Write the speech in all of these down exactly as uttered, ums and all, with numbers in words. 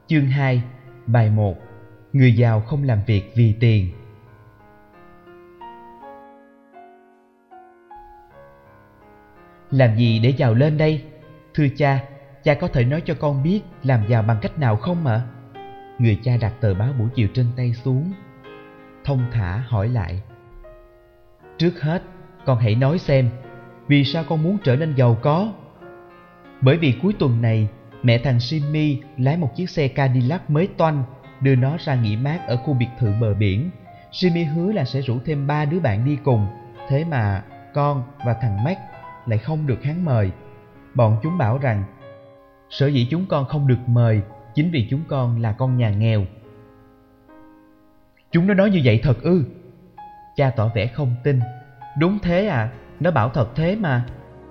Chương hai, bài một. Người giàu không làm việc vì tiền. Làm gì để giàu lên đây? Thưa cha, cha có thể nói cho con biết làm giàu bằng cách nào không ạ? Người cha đặt tờ báo buổi chiều trên tay xuống, thông thả hỏi lại. Trước hết, con hãy nói xem, vì sao con muốn trở nên giàu có? Bởi vì cuối tuần này, mẹ thằng Jimmy lái một chiếc xe Cadillac mới toanh, đưa nó ra nghỉ mát ở khu biệt thự bờ biển. Jimmy hứa là sẽ rủ thêm ba đứa bạn đi cùng, thế mà con và thằng Mac lại không được hắn mời. Bọn chúng bảo rằng sở dĩ chúng con không được mời chính vì chúng con là con nhà nghèo. Chúng nó nói như vậy thật ư? Cha tỏ vẻ không tin. Đúng thế à, nó bảo thật thế mà.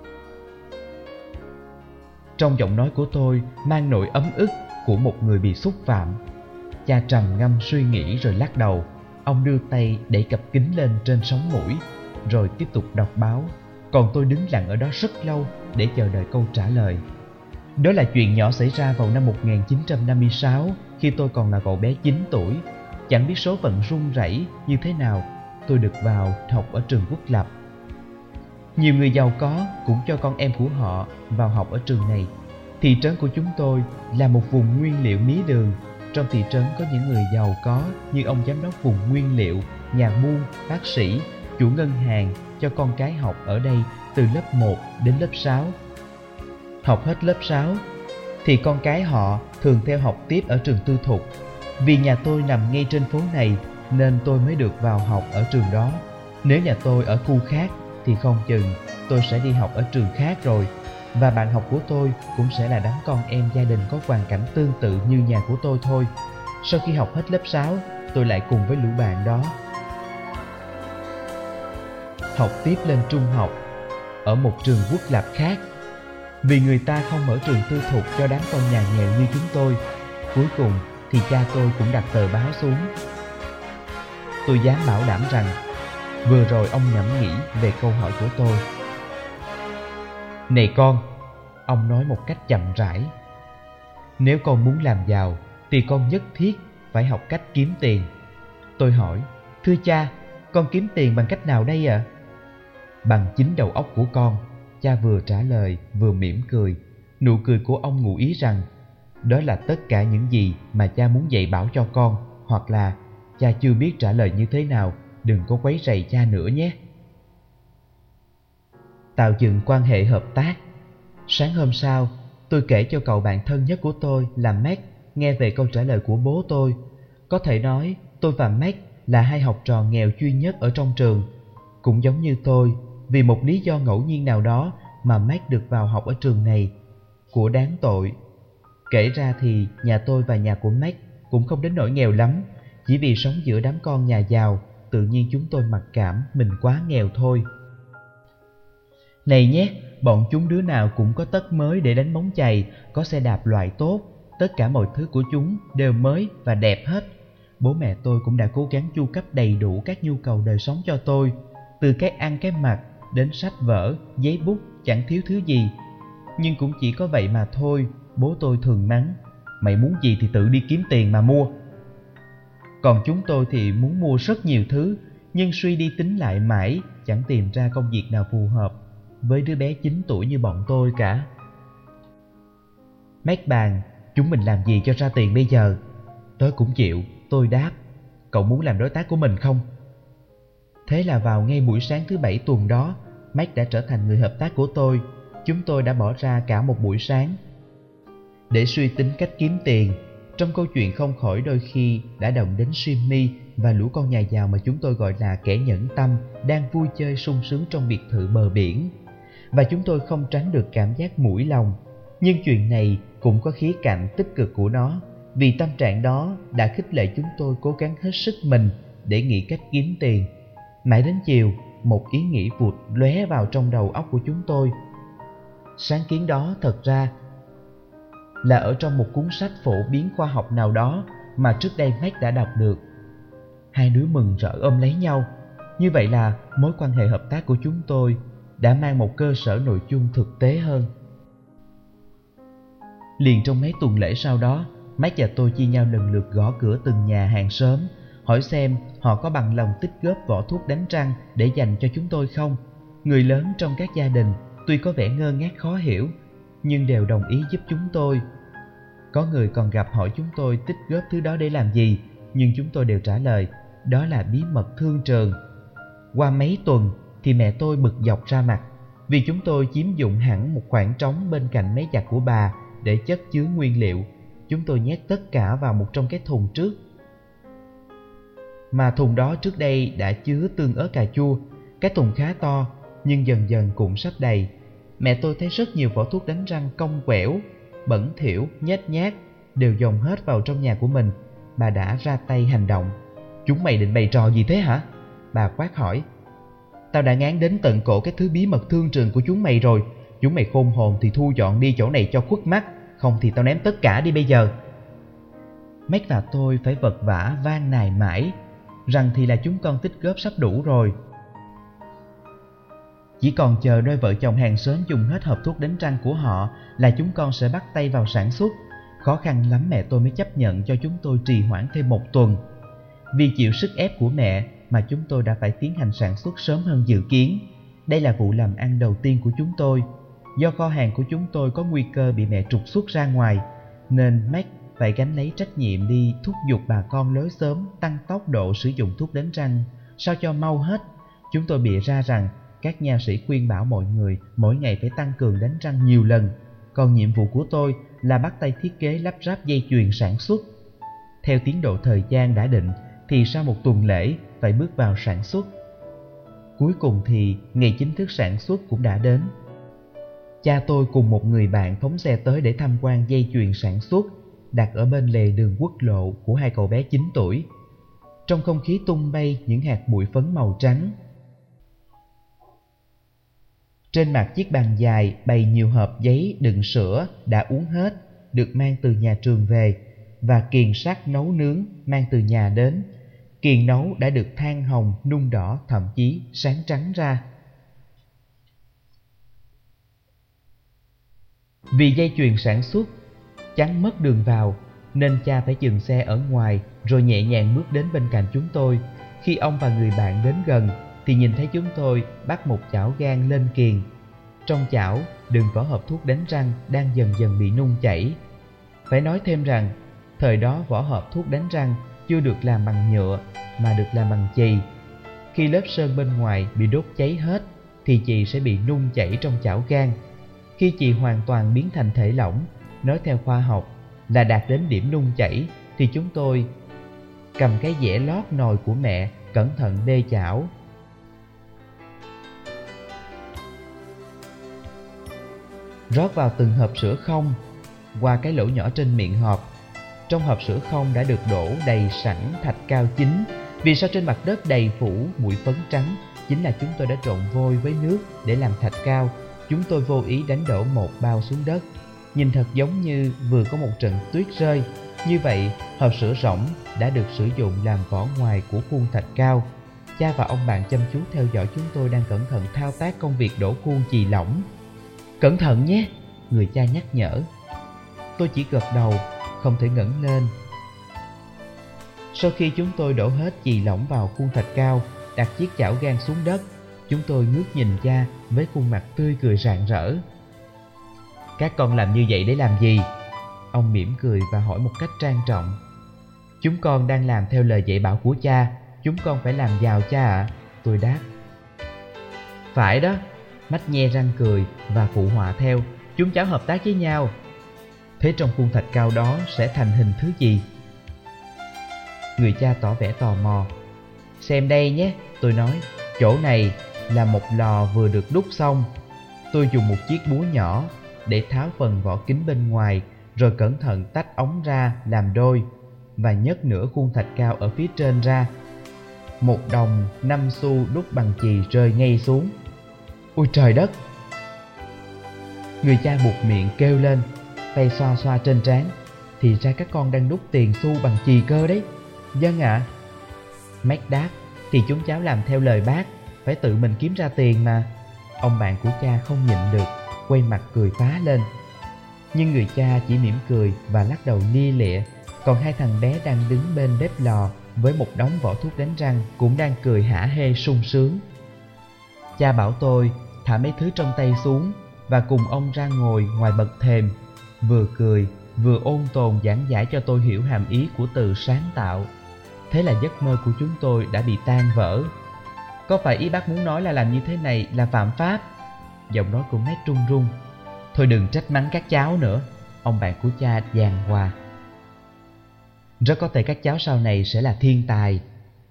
Trong giọng nói của tôi mang nỗi ấm ức của một người bị xúc phạm. Cha trầm ngâm suy nghĩ rồi lắc đầu. Ông đưa tay đẩy cặp kính lên trên sống mũi, rồi tiếp tục đọc báo. Còn tôi đứng lặng ở đó rất lâu để chờ đợi câu trả lời. Đó là chuyện nhỏ xảy ra vào năm một nghìn chín trăm năm mươi sáu, khi tôi còn là cậu bé chín tuổi. Chẳng biết số phận run rẩy như thế nào, tôi được vào học ở trường quốc lập. Nhiều người giàu có cũng cho con em của họ vào học ở trường này. Thị trấn của chúng tôi là một vùng nguyên liệu mía đường. Trong thị trấn có những người giàu có như ông giám đốc vùng nguyên liệu, nhà buôn, bác sĩ, chủ ngân hàng cho con cái học ở đây từ lớp một đến lớp sáu. Học hết lớp sáu thì con cái họ thường theo học tiếp ở trường tư thục. Vì nhà tôi nằm ngay trên phố này nên tôi mới được vào học ở trường đó. Nếu nhà tôi ở khu khác thì không chừng tôi sẽ đi học ở trường khác rồi. Và bạn học của tôi cũng sẽ là đám con em gia đình có hoàn cảnh tương tự như nhà của tôi thôi. Sau khi học hết lớp sáu, tôi lại cùng với lũ bạn đó học tiếp lên trung học ở một trường quốc lập khác. Vì người ta không mở trường tư thục cho đám con nhà nghèo như chúng tôi, cuối cùng thì cha tôi cũng đặt tờ báo xuống. Tôi dám bảo đảm rằng vừa rồi ông ngẫm nghĩ về câu hỏi của tôi. Này con, ông nói một cách chậm rãi, nếu con muốn làm giàu thì con nhất thiết phải học cách kiếm tiền. Tôi hỏi, thưa cha, con kiếm tiền bằng cách nào đây ạ? À? Bằng chính đầu óc của con, cha vừa trả lời vừa mỉm cười. Nụ cười của ông ngụ ý rằng đó là tất cả những gì mà cha muốn dạy bảo cho con, hoặc là cha chưa biết trả lời như thế nào, đừng có quấy rầy cha nữa nhé. Tạo dựng quan hệ hợp tác. Sáng hôm sau, tôi kể cho cậu bạn thân nhất của tôi là Mac nghe về câu trả lời của bố tôi. Có thể nói tôi và Mac là hai học trò nghèo duy nhất ở trong trường. Cũng giống như tôi, vì một lý do ngẫu nhiên nào đó mà Mac được vào học ở trường này. Của đáng tội. Kể ra thì nhà tôi và nhà của Mac cũng không đến nỗi nghèo lắm. Chỉ vì sống giữa đám con nhà giàu, tự nhiên chúng tôi mặc cảm mình quá nghèo thôi. Này nhé, bọn chúng đứa nào cũng có tất mới để đánh bóng chày, có xe đạp loại tốt. Tất cả mọi thứ của chúng đều mới và đẹp hết. Bố mẹ tôi cũng đã cố gắng chu cấp đầy đủ các nhu cầu đời sống cho tôi. Từ cái ăn cái mặc đến sách vở, giấy bút, chẳng thiếu thứ gì. Nhưng cũng chỉ có vậy mà thôi. Bố tôi thường mắng, mày muốn gì thì tự đi kiếm tiền mà mua. Còn chúng tôi thì muốn mua rất nhiều thứ, nhưng suy đi tính lại mãi chẳng tìm ra công việc nào phù hợp với đứa bé chín tuổi như bọn tôi cả. Mac bàn, chúng mình làm gì cho ra tiền bây giờ? Tớ cũng chịu, tôi đáp. Cậu muốn làm đối tác của mình không? Thế là vào ngay buổi sáng thứ bảy tuần đó, Mac đã trở thành người hợp tác của tôi. Chúng tôi đã bỏ ra cả một buổi sáng để suy tính cách kiếm tiền. Trong câu chuyện không khỏi đôi khi đã động đến Jimmy và lũ con nhà giàu mà chúng tôi gọi là kẻ nhẫn tâm đang vui chơi sung sướng trong biệt thự bờ biển. Và chúng tôi không tránh được cảm giác mũi lòng. Nhưng chuyện này cũng có khía cạnh tích cực của nó, vì tâm trạng đó đã khích lệ chúng tôi cố gắng hết sức mình để nghĩ cách kiếm tiền. Mãi đến chiều, một ý nghĩ vụt lóe vào trong đầu óc của chúng tôi. Sáng kiến đó thật ra là ở trong một cuốn sách phổ biến khoa học nào đó mà trước đây Mac đã đọc được. Hai đứa mừng rỡ ôm lấy nhau. Như vậy là mối quan hệ hợp tác của chúng tôi đã mang một cơ sở nội dung thực tế hơn. Liền trong mấy tuần lễ sau đó, Mac và tôi chia nhau lần lượt gõ cửa từng nhà hàng xóm, hỏi xem họ có bằng lòng tích góp vỏ thuốc đánh răng để dành cho chúng tôi không. Người lớn trong các gia đình tuy có vẻ ngơ ngác khó hiểu, nhưng đều đồng ý giúp chúng tôi. Có người còn gặp hỏi chúng tôi tích góp thứ đó để làm gì, nhưng chúng tôi đều trả lời đó là bí mật thương trường. Qua mấy tuần thì mẹ tôi bực dọc ra mặt, vì chúng tôi chiếm dụng hẳn một khoảng trống bên cạnh máy giặt của bà để chất chứa nguyên liệu. Chúng tôi nhét tất cả vào một trong cái thùng trước, mà thùng đó trước đây đã chứa tương ớt cà chua. Cái thùng khá to, nhưng dần dần cũng sắp đầy. Mẹ tôi thấy rất nhiều vỏ thuốc đánh răng cong quẻo, bẩn thỉu, nhếch nhác đều dồn hết vào trong nhà của mình. Bà đã ra tay hành động. Chúng mày định bày trò gì thế hả? Bà quát hỏi. Tao đã ngán đến tận cổ cái thứ bí mật thương trường của chúng mày rồi. Chúng mày khôn hồn thì thu dọn đi chỗ này cho khuất mắt, không thì tao ném tất cả đi bây giờ. Mac và tôi phải vật vã van nài mãi rằng thì là chúng con tích góp sắp đủ rồi, chỉ còn chờ đôi vợ chồng hàng xóm dùng hết hộp thuốc đánh răng của họ là chúng con sẽ bắt tay vào sản xuất. Khó khăn lắm mẹ tôi mới chấp nhận cho chúng tôi trì hoãn thêm một tuần. Vì chịu sức ép của mẹ mà chúng tôi đã phải tiến hành sản xuất sớm hơn dự kiến. Đây là vụ làm ăn đầu tiên của chúng tôi. Do kho hàng của chúng tôi có nguy cơ bị mẹ trục xuất ra ngoài, nên Mac phải gánh lấy trách nhiệm đi thúc giục bà con lối xóm tăng tốc độ sử dụng thuốc đánh răng sao cho mau hết. Chúng tôi bịa ra rằng các nha sĩ khuyên bảo mọi người mỗi ngày phải tăng cường đánh răng nhiều lần, còn nhiệm vụ của tôi là bắt tay thiết kế lắp ráp dây chuyền sản xuất. Theo tiến độ thời gian đã định thì sau một tuần lễ phải bước vào sản xuất. Cuối cùng thì ngày chính thức sản xuất cũng đã đến. Cha tôi cùng một người bạn phóng xe tới để tham quan dây chuyền sản xuất đặt ở bên lề đường quốc lộ của hai cậu bé chín tuổi. Trong không khí tung bay những hạt bụi phấn màu trắng. Trên mặt chiếc bàn dài bày nhiều hộp giấy đựng sữa đã uống hết, được mang từ nhà trường về, và kiền sắt nấu nướng mang từ nhà đến. Kiền nấu đã được than hồng, nung đỏ, thậm chí sáng trắng ra. Vì dây chuyền sản xuất chắn mất đường vào, nên cha phải dừng xe ở ngoài rồi nhẹ nhàng bước đến bên cạnh chúng tôi. Khi ông và người bạn đến gần thì nhìn thấy chúng tôi bắt một chảo gang lên kiền. Trong chảo đựng vỏ hộp thuốc đánh răng đang dần dần bị nung chảy. Phải nói thêm rằng thời đó vỏ hộp thuốc đánh răng chưa được làm bằng nhựa mà được làm bằng chì. Khi lớp sơn bên ngoài bị đốt cháy hết thì chì sẽ bị nung chảy trong chảo gang. Khi chì hoàn toàn biến thành thể lỏng, nói theo khoa học là đạt đến điểm nung chảy, thì chúng tôi cầm cái dẻ lót nồi của mẹ cẩn thận đê chảo. Rót vào từng hộp sữa không qua cái lỗ nhỏ trên miệng hộp. Trong hộp sữa không đã được đổ đầy sẵn thạch cao chín. Vì sao trên mặt đất đầy phủ bụi phấn trắng? Chính là chúng tôi đã trộn vôi với nước để làm thạch cao. Chúng tôi vô ý đánh đổ một bao xuống đất. Nhìn thật giống như vừa có một trận tuyết rơi. Như vậy, hộp sữa rỗng đã được sử dụng làm vỏ ngoài của khuôn thạch cao. Cha và ông bạn chăm chú theo dõi chúng tôi đang cẩn thận thao tác công việc đổ khuôn chì lỏng. Cẩn thận nhé, người cha nhắc nhở. Tôi chỉ gật đầu, không thể ngẩng lên. Sau khi chúng tôi đổ hết chì lỏng vào khuôn thạch cao, đặt chiếc chảo gang xuống đất, chúng tôi ngước nhìn cha với khuôn mặt tươi cười rạng rỡ. Các con làm như vậy để làm gì? Ông mỉm cười và hỏi một cách trang trọng. Chúng con đang làm theo lời dạy bảo của cha. Chúng con phải làm giàu cha ạ, à? Tôi đáp. Phải đó, Mách nhe răng cười và phụ họa theo. Chúng cháu hợp tác với nhau. Thế trong khuôn thạch cao đó sẽ thành hình thứ gì? Người cha tỏ vẻ tò mò. Xem đây nhé, tôi nói. Chỗ này là một lò vừa được đúc xong. Tôi dùng một chiếc búa nhỏ để tháo phần vỏ kính bên ngoài, rồi cẩn thận tách ống ra làm đôi và nhấc nửa khuôn thạch cao ở phía trên ra. Một đồng năm xu đúc bằng chì rơi ngay xuống. Ôi trời đất! Người cha buột miệng kêu lên, tay xoa xoa trên trán. Thì ra các con đang đúc tiền xu bằng chì cơ đấy. Vâng ạ. À. Mac đáp. Thì chúng cháu làm theo lời bác, phải tự mình kiếm ra tiền mà. Ông bạn của cha không nhịn được, quay mặt cười phá lên. Nhưng người cha chỉ mỉm cười và lắc đầu lia lịa, Còn hai thằng bé đang đứng bên bếp lò với một đống vỏ thuốc đánh răng cũng đang cười hả hê sung sướng. Cha bảo tôi thả mấy thứ trong tay xuống và cùng ông ra ngồi ngoài bậc thềm, vừa cười vừa ôn tồn giảng giải cho tôi hiểu hàm ý của từ sáng tạo. Thế là giấc mơ của chúng tôi đã bị tan vỡ. Có phải ý bác muốn nói là làm như thế này là phạm pháp? Giọng nói của Mac run run. Thôi đừng trách mắng các cháu nữa, ông bạn của cha giàn hòa. Rất có thể các cháu sau này sẽ là thiên tài.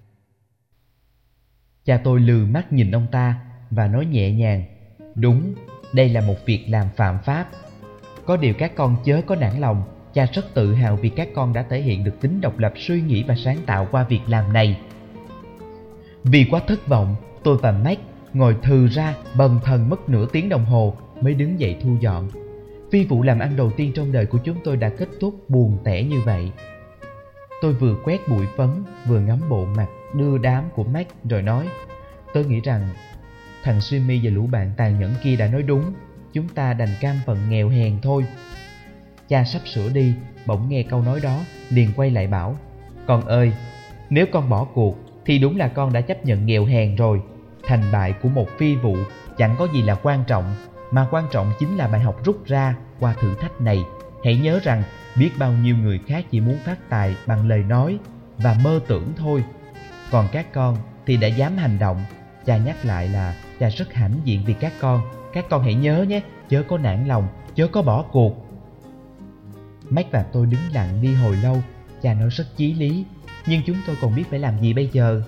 Cha tôi lừ mắt nhìn ông ta và nói nhẹ nhàng. Đúng, đây là một việc làm phạm pháp. Có điều các con chớ có nản lòng. Cha rất tự hào vì các con đã thể hiện được tính độc lập suy nghĩ và sáng tạo qua việc làm này. Vì quá thất vọng, tôi và Mac ngồi thừ ra bần thần mất nửa tiếng đồng hồ mới đứng dậy thu dọn. Phi vụ làm ăn đầu tiên trong đời của chúng tôi đã kết thúc buồn tẻ như vậy. Tôi vừa quét bụi phấn vừa ngắm bộ mặt đưa đám của Mac rồi nói. Tôi nghĩ rằng thằng Jimmy và lũ bạn tàn nhẫn kia đã nói đúng. Chúng ta đành cam phận nghèo hèn thôi. Cha sắp sửa đi, bỗng nghe câu nói đó, liền quay lại bảo. Con ơi, nếu con bỏ cuộc thì đúng là con đã chấp nhận nghèo hèn rồi. Thành bại của một phi vụ chẳng có gì là quan trọng, mà quan trọng chính là bài học rút ra qua thử thách này. Hãy nhớ rằng biết bao nhiêu người khác chỉ muốn phát tài bằng lời nói và mơ tưởng thôi. Còn các con thì đã dám hành động. Cha nhắc lại là cha rất hãnh diện vì các con. Các con hãy nhớ nhé, chớ có nản lòng, chớ có bỏ cuộc. Mac và tôi đứng lặng đi hồi lâu. Cha nói rất chí lý, nhưng chúng tôi còn biết phải làm gì bây giờ.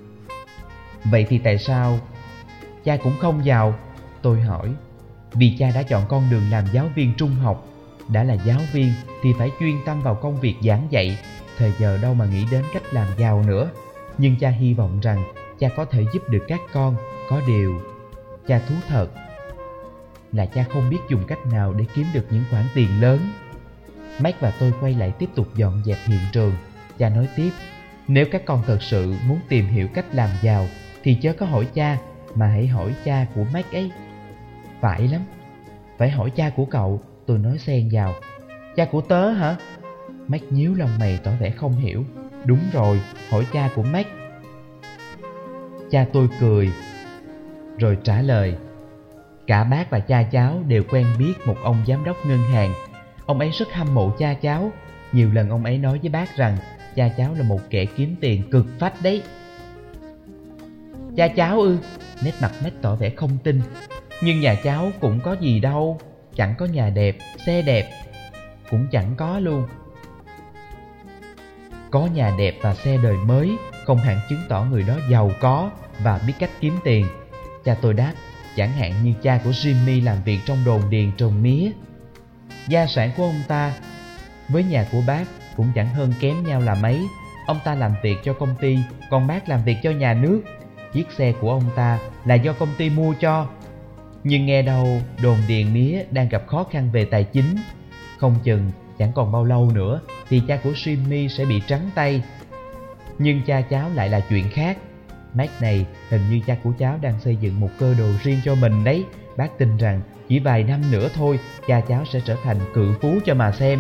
Vậy thì tại sao cha cũng không giàu? Tôi hỏi. Vì cha đã chọn con đường làm giáo viên trung học. Đã là giáo viên thì phải chuyên tâm vào công việc giảng dạy, thời giờ đâu mà nghĩ đến cách làm giàu nữa. Nhưng cha hy vọng rằng cha có thể giúp được các con. Có điều, cha thú thật là cha không biết dùng cách nào để kiếm được những khoản tiền lớn. Mac và tôi quay lại tiếp tục dọn dẹp hiện trường. Cha nói tiếp. Nếu các con thật sự muốn tìm hiểu cách làm giàu thì chớ có hỏi cha, mà hãy hỏi cha của Mac ấy. Phải lắm, phải hỏi cha của cậu, tôi nói xen vào. Cha của tớ hả? Mac nhíu lông mày tỏ vẻ không hiểu. Đúng rồi, hỏi cha của Mac. Cha tôi cười rồi trả lời. Cả bác và cha cháu đều quen biết một ông giám đốc ngân hàng. Ông ấy rất hâm mộ cha cháu. Nhiều lần ông ấy nói với bác rằng cha cháu là một kẻ kiếm tiền cực phách đấy. Cha cháu ư? Nét mặt Mac tỏ vẻ không tin. Nhưng nhà cháu cũng có gì đâu. Chẳng có nhà đẹp, xe đẹp. Cũng chẳng có luôn. Có nhà đẹp và xe đời mới không hẳn chứng tỏ người đó giàu có và biết cách kiếm tiền. Cha tôi đáp. Chẳng hạn như cha của Jimmy làm việc trong đồn điền trồng mía. Gia sản của ông ta với nhà của bác cũng chẳng hơn kém nhau là mấy. Ông ta làm việc cho công ty, còn bác làm việc cho nhà nước. Chiếc xe của ông ta là do công ty mua cho. Nhưng nghe đâu đồn điền mía đang gặp khó khăn về tài chính. Không chừng chẳng còn bao lâu nữa thì cha của Jimmy sẽ bị trắng tay. Nhưng cha cháu lại là chuyện khác. Mac này hình như cha của cháu đang xây dựng một cơ đồ riêng cho mình đấy. Bác tin rằng chỉ vài năm nữa thôi cha cháu sẽ trở thành cự phú cho mà xem.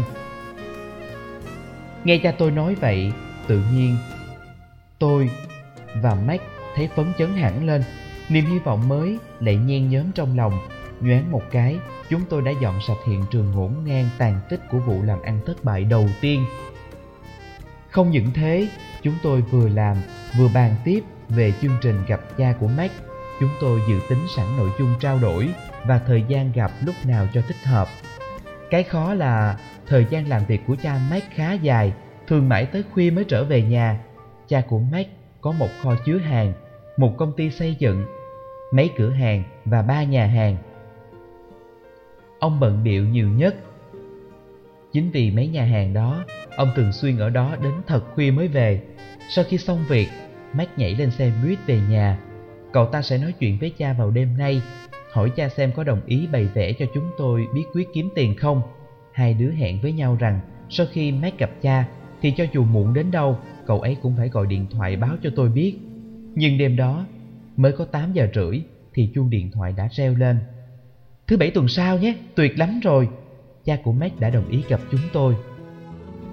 Nghe cha tôi nói vậy, tự nhiên tôi và Mac thấy phấn chấn hẳn lên. Niềm hy vọng mới lại nhen nhóm trong lòng. Nhoáng một cái, chúng tôi đã dọn sạch hiện trường ngổn ngang tàn tích của vụ làm ăn thất bại đầu tiên. Không những thế, chúng tôi vừa làm vừa bàn tiếp về chương trình gặp cha của Mac. Chúng tôi dự tính sẵn nội dung trao đổi và thời gian gặp lúc nào cho thích hợp. Cái khó là thời gian làm việc của cha Mac khá dài, thường mãi tới khuya mới trở về nhà. Cha của Mac có một kho chứa hàng, một công ty xây dựng, mấy cửa hàng và ba nhà hàng. Ông bận bịu nhiều nhất. Chính vì mấy nhà hàng đó, ông thường xuyên ở đó đến thật khuya mới về. Sau khi xong việc, Mac nhảy lên xe buýt về nhà. Cậu ta sẽ nói chuyện với cha vào đêm nay, hỏi cha xem có đồng ý bày vẽ cho chúng tôi bí quyết kiếm tiền không. Hai đứa hẹn với nhau rằng sau khi Mac gặp cha thì cho dù muộn đến đâu, cậu ấy cũng phải gọi điện thoại báo cho tôi biết. Nhưng đêm đó mới có tám giờ rưỡi thì chuông điện thoại đã reo lên. Thứ bảy tuần sau nhé, tuyệt lắm rồi. Cha của Mac đã đồng ý gặp chúng tôi.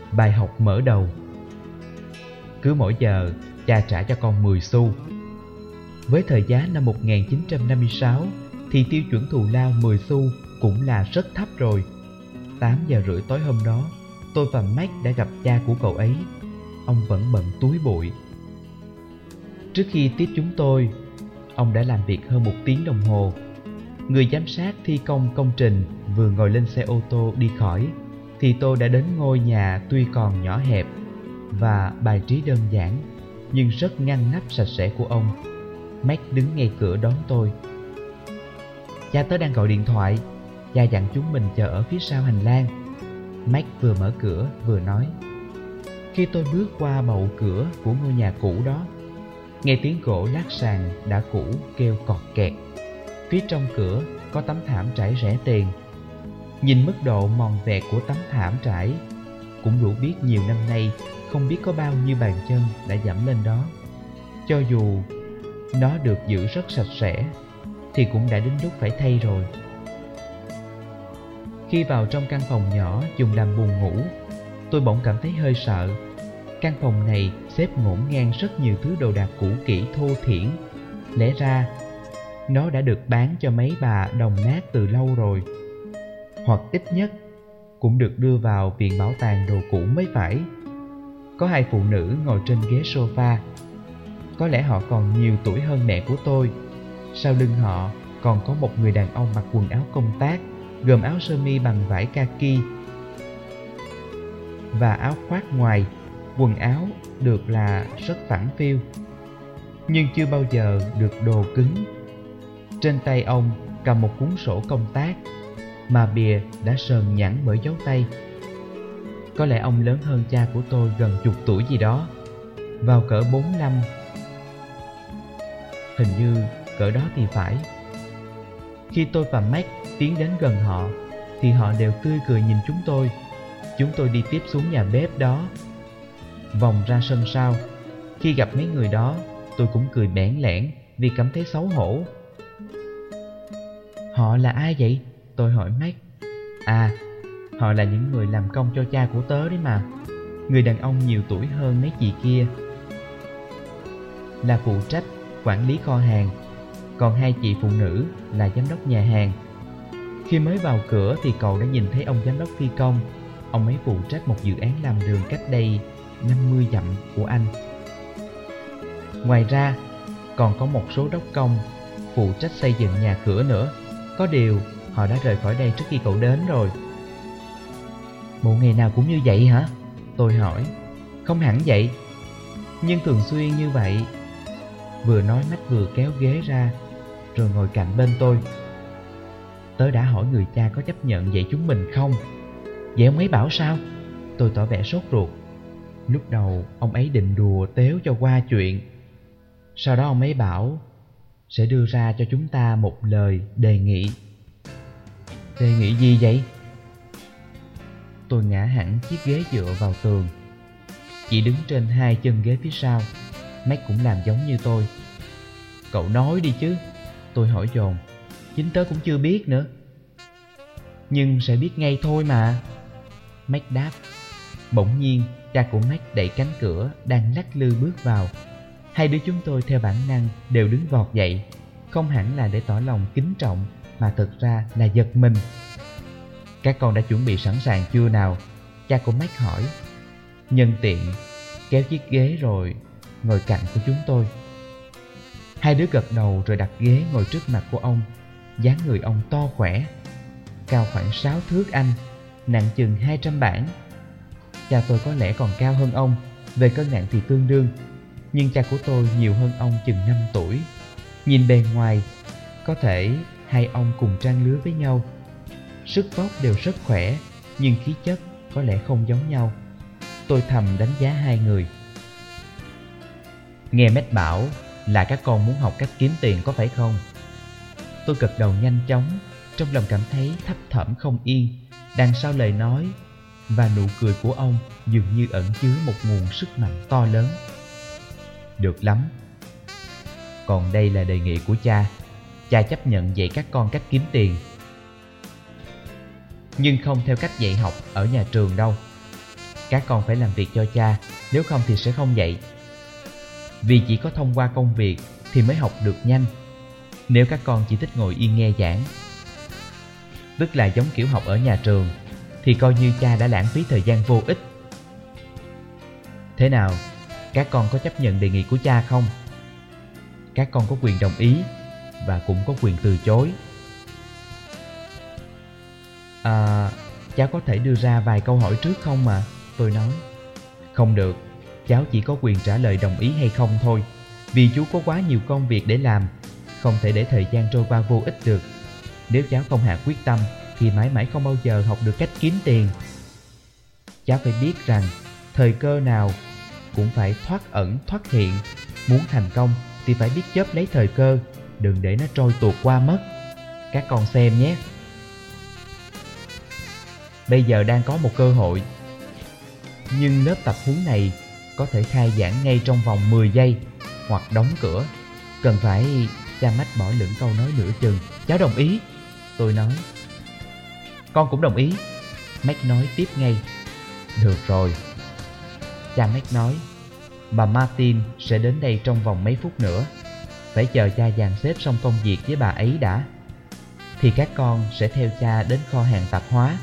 Bài học mở đầu. Cứ mỗi giờ, cha trả cho con mười xu. Với thời giá năm một nghìn chín trăm năm mươi sáu thì tiêu chuẩn thù lao mười xu cũng là rất thấp rồi. Tám giờ rưỡi tối hôm đó, tôi và Mac đã gặp cha của cậu ấy. Ông vẫn bận túi bụi. Trước khi tiếp chúng tôi, ông đã làm việc hơn một tiếng đồng hồ. Người giám sát thi công công trình vừa ngồi lên xe ô tô đi khỏi thì tôi đã đến ngôi nhà tuy còn nhỏ hẹp và bài trí đơn giản nhưng rất ngăn nắp sạch sẽ của ông. Mac đứng ngay cửa đón tôi. Cha tớ đang gọi điện thoại. Cha dặn chúng mình chờ ở phía sau hành lang. Mac vừa mở cửa vừa nói. Khi tôi bước qua bậu cửa của ngôi nhà cũ đó, nghe tiếng gỗ lát sàn đã cũ kêu cọt kẹt. Phía trong cửa có tấm thảm trải rẻ tiền. Nhìn mức độ mòn vẹt của tấm thảm trải cũng đủ biết nhiều năm nay không biết có bao nhiêu bàn chân đã dẫm lên đó. Cho dù nó được giữ rất sạch sẽ thì cũng đã đến lúc phải thay rồi. Khi vào trong căn phòng nhỏ dùng làm buồng ngủ, tôi bỗng cảm thấy hơi sợ. Căn phòng này xếp ngổn ngang rất nhiều thứ đồ đạc cũ kỹ thô thiển. Lẽ ra nó đã được bán cho mấy bà đồng nát từ lâu rồi, hoặc ít nhất cũng được đưa vào viện bảo tàng đồ cũ mới phải. Có hai phụ nữ ngồi trên ghế sofa. Có lẽ họ còn nhiều tuổi hơn mẹ của tôi. Sau lưng họ còn có một người đàn ông mặc quần áo công tác, gồm áo sơ mi bằng vải kaki và áo khoác ngoài. Quần áo được là rất phẳng phiu, nhưng chưa bao giờ được đồ cứng. Trên tay ông cầm một cuốn sổ công tác mà bìa đã sờn nhẵn bởi dấu tay. Có lẽ ông lớn hơn cha của tôi gần chục tuổi gì đó, vào cỡ bốn lăm. Hình như cỡ đó thì phải. Khi tôi và Mac tiến đến gần họ thì họ đều tươi cười nhìn chúng tôi. Chúng tôi đi tiếp xuống nhà bếp đó, vòng ra sân sau. Khi gặp mấy người đó, tôi cũng cười bẽn lẽn vì cảm thấy xấu hổ. Họ là ai vậy? Tôi hỏi Mac. À, họ là những người làm công cho cha của tớ đấy mà. Người đàn ông nhiều tuổi hơn mấy chị kia là phụ trách quản lý kho hàng, còn hai chị phụ nữ là giám đốc nhà hàng. Khi mới vào cửa thì cậu đã nhìn thấy ông giám đốc thi công. Ông ấy phụ trách một dự án làm đường cách đây năm mươi dặm của anh. Ngoài ra còn có một số đốc công phụ trách xây dựng nhà cửa nữa. Có điều họ đã rời khỏi đây trước khi cậu đến rồi. Bộ ngày nào cũng như vậy hả? Tôi hỏi. Không hẳn vậy, nhưng thường xuyên như vậy. Vừa nói Mac vừa kéo ghế ra rồi ngồi cạnh bên tôi. Tớ đã hỏi người cha có chấp nhận dạy chúng mình không. Vậy ông ấy bảo sao? Tôi tỏ vẻ sốt ruột. Lúc đầu ông ấy định đùa tếu cho qua chuyện. Sau đó ông ấy bảo sẽ đưa ra cho chúng ta một lời đề nghị. Đề nghị gì vậy? Tôi ngã hẳn chiếc ghế dựa vào tường, chỉ đứng trên hai chân ghế phía sau. Mac cũng làm giống như tôi. Cậu nói đi chứ. Tôi hỏi dồn. Chính tớ cũng chưa biết nữa. Nhưng sẽ biết ngay thôi mà. Mac đáp. Bỗng nhiên cha của Mac đẩy cánh cửa đang lắc lư bước vào. Hai đứa chúng tôi theo bản năng đều đứng vọt dậy, không hẳn là để tỏ lòng kính trọng mà thực ra là giật mình. Các con đã chuẩn bị sẵn sàng chưa nào? Cha của Mac hỏi. Nhân tiện kéo chiếc ghế rồi ngồi cạnh của chúng tôi. Hai đứa gật đầu rồi đặt ghế ngồi trước mặt của ông. Dáng người ông to khỏe, cao khoảng sáu thước anh, nặng chừng hai trăm bảng. Cha tôi có lẽ còn cao hơn ông, về cân nặng thì tương đương, nhưng cha của tôi nhiều hơn ông chừng năm tuổi. Nhìn bề ngoài, có thể hai ông cùng trang lứa với nhau. Sức vóc đều rất khỏe, nhưng khí chất có lẽ không giống nhau. Tôi thầm đánh giá hai người. Nghe Mac bảo là các con muốn học cách kiếm tiền có phải không? Tôi gật đầu nhanh chóng, trong lòng cảm thấy thấp thỏm không yên. Đằng sau lời nói và nụ cười của ông dường như ẩn chứa một nguồn sức mạnh to lớn. Được lắm. Còn đây là đề nghị của cha. Cha chấp nhận dạy các con cách kiếm tiền, nhưng không theo cách dạy học ở nhà trường đâu. Các con phải làm việc cho cha, nếu không thì sẽ không dạy. Vì chỉ có thông qua công việc thì mới học được nhanh. Nếu các con chỉ thích ngồi yên nghe giảng, tức là giống kiểu học ở nhà trường, thì coi như cha đã lãng phí thời gian vô ích. Thế nào, các con có chấp nhận đề nghị của cha không? Các con có quyền đồng ý và cũng có quyền từ chối. À, cháu có thể đưa ra vài câu hỏi trước không mà? Tôi nói. Không được, cháu chỉ có quyền trả lời đồng ý hay không thôi. Vì chú có quá nhiều công việc để làm, không thể để thời gian trôi qua vô ích được. Nếu cháu không hạ quyết tâm thì mãi mãi không bao giờ học được cách kiếm tiền. Cháu phải biết rằng thời cơ nào cũng phải thoát ẩn thoát hiện. Muốn thành công thì phải biết chớp lấy thời cơ, đừng để nó trôi tuột qua mất. Các con xem nhé. Bây giờ đang có một cơ hội, nhưng lớp tập huấn này có thể khai giảng ngay trong vòng mười giây hoặc đóng cửa. Cần phải... Cha Mách bỏ lửng câu nói nửa chừng. Cháu đồng ý, tôi nói. Con cũng đồng ý, Mách nói tiếp ngay. Được rồi, cha Mách nói. Bà Martin sẽ đến đây trong vòng mấy phút nữa. Phải chờ cha dàn xếp xong công việc với bà ấy đã, thì các con sẽ theo cha đến kho hàng tạp hóa,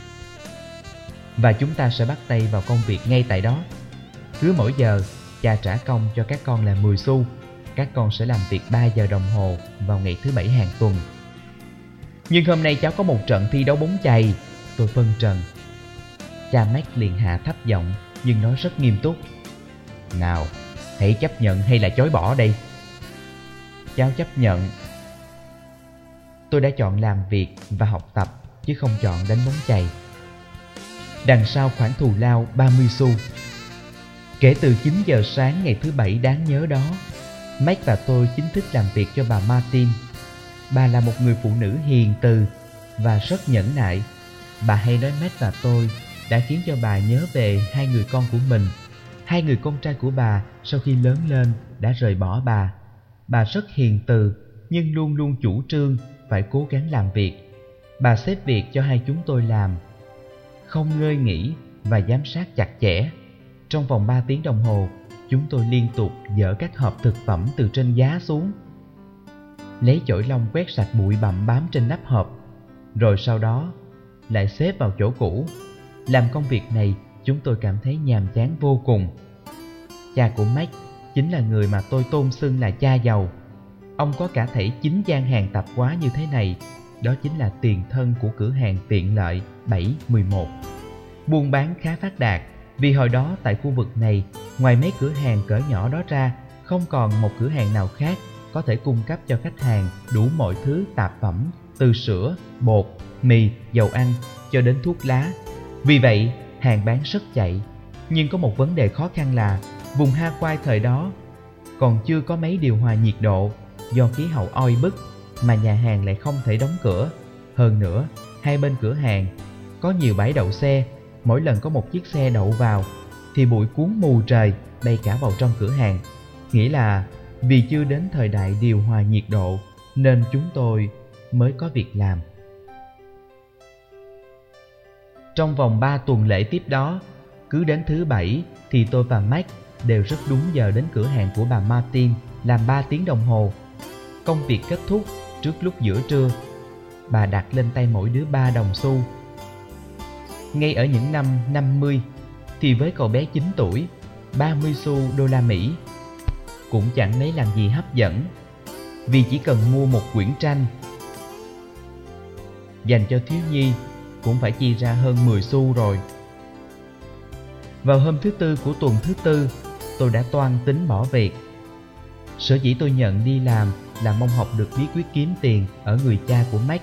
và chúng ta sẽ bắt tay vào công việc ngay tại đó. Cứ mỗi giờ cha trả công cho các con là mười xu. Các con sẽ làm việc ba giờ đồng hồ vào ngày thứ bảy hàng tuần. Nhưng hôm nay cháu có một trận thi đấu bóng chày, tôi phân trần. Cha Mách liền hạ thấp giọng nhưng nói rất nghiêm túc. Nào, hãy chấp nhận hay là chối bỏ đây? Cháu chấp nhận. Tôi đã chọn làm việc và học tập, chứ không chọn đánh bóng chày. Đằng sau khoản thù lao ba mươi xu. Kể từ chín giờ sáng ngày thứ bảy đáng nhớ đó, Mách và tôi chính thức làm việc cho bà Martin. Bà là một người phụ nữ hiền từ và rất nhẫn nại. Bà hay nói Mách và tôi đã khiến cho bà nhớ về hai người con của mình. Hai người con trai của bà sau khi lớn lên đã rời bỏ bà. Bà rất hiền từ nhưng luôn luôn chủ trương phải cố gắng làm việc. Bà xếp việc cho hai chúng tôi làm, không ngơi nghỉ và giám sát chặt chẽ. Trong vòng ba tiếng đồng hồ, chúng tôi liên tục dỡ các hộp thực phẩm từ trên giá xuống, lấy chổi lông quét sạch bụi bặm bám trên nắp hộp, rồi sau đó lại xếp vào chỗ cũ. Làm công việc này chúng tôi cảm thấy nhàm chán vô cùng. Cha của Mách chính là người mà tôi tôn xưng là cha giàu. Ông có cả thảy chín gian hàng tạp hóa như thế này. Đó chính là tiền thân của cửa hàng tiện lợi bảy mười một. Buôn bán khá phát đạt, vì hồi đó tại khu vực này, ngoài mấy cửa hàng cỡ nhỏ đó ra, không còn một cửa hàng nào khác có thể cung cấp cho khách hàng đủ mọi thứ tạp phẩm, từ sữa, bột, mì, dầu ăn cho đến thuốc lá. Vì vậy, hàng bán rất chạy. Nhưng có một vấn đề khó khăn là vùng Hawaii thời đó còn chưa có máy điều hòa nhiệt độ. Do khí hậu oi bức mà nhà hàng lại không thể đóng cửa. Hơn nữa, hai bên cửa hàng có nhiều bãi đậu xe. Mỗi lần có một chiếc xe đậu vào thì bụi cuốn mù trời bay cả vào trong cửa hàng. Nghĩa là vì chưa đến thời đại điều hòa nhiệt độ nên chúng tôi mới có việc làm. Trong vòng ba tuần lễ tiếp đó, cứ đến thứ bảy thì tôi và Mách đều rất đúng giờ đến cửa hàng của bà Martin làm ba tiếng đồng hồ. Công việc kết thúc trước lúc giữa trưa. Bà đặt lên tay mỗi đứa ba đồng xu. Ngay ở những năm năm mươi thì với cậu bé chín tuổi, ba mươi xu đô la Mỹ cũng chẳng lấy làm gì hấp dẫn, vì chỉ cần mua một quyển tranh dành cho thiếu nhi cũng phải chi ra hơn mười xu rồi. Vào hôm thứ tư của tuần thứ tư, tôi đã toan tính bỏ việc. Sở dĩ tôi nhận đi làm là mong học được bí quyết kiếm tiền ở người cha của Mách.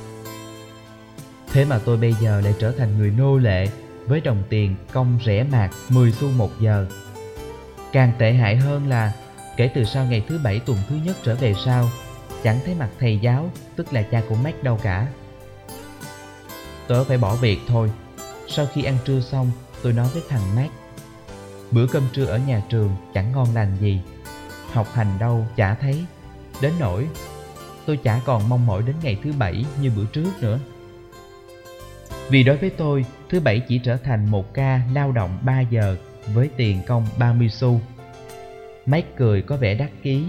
Thế mà tôi bây giờ lại trở thành người nô lệ với đồng tiền công rẻ mạt mười xu một giờ. Càng tệ hại hơn là kể từ sau ngày thứ bảy tuần thứ nhất trở về sau, chẳng thấy mặt thầy giáo, tức là cha của Mách đâu cả. Tớ phải bỏ việc thôi. Sau khi ăn trưa xong, tôi nói với thằng Mách: bữa cơm trưa ở nhà trường chẳng ngon lành gì, học hành đâu chả thấy, đến nỗi tôi chả còn mong mỏi đến ngày thứ bảy như bữa trước nữa. Vì đối với tôi, thứ bảy chỉ trở thành một ca lao động ba giờ với tiền công ba mươi xu. Mike cười có vẻ đắc ý.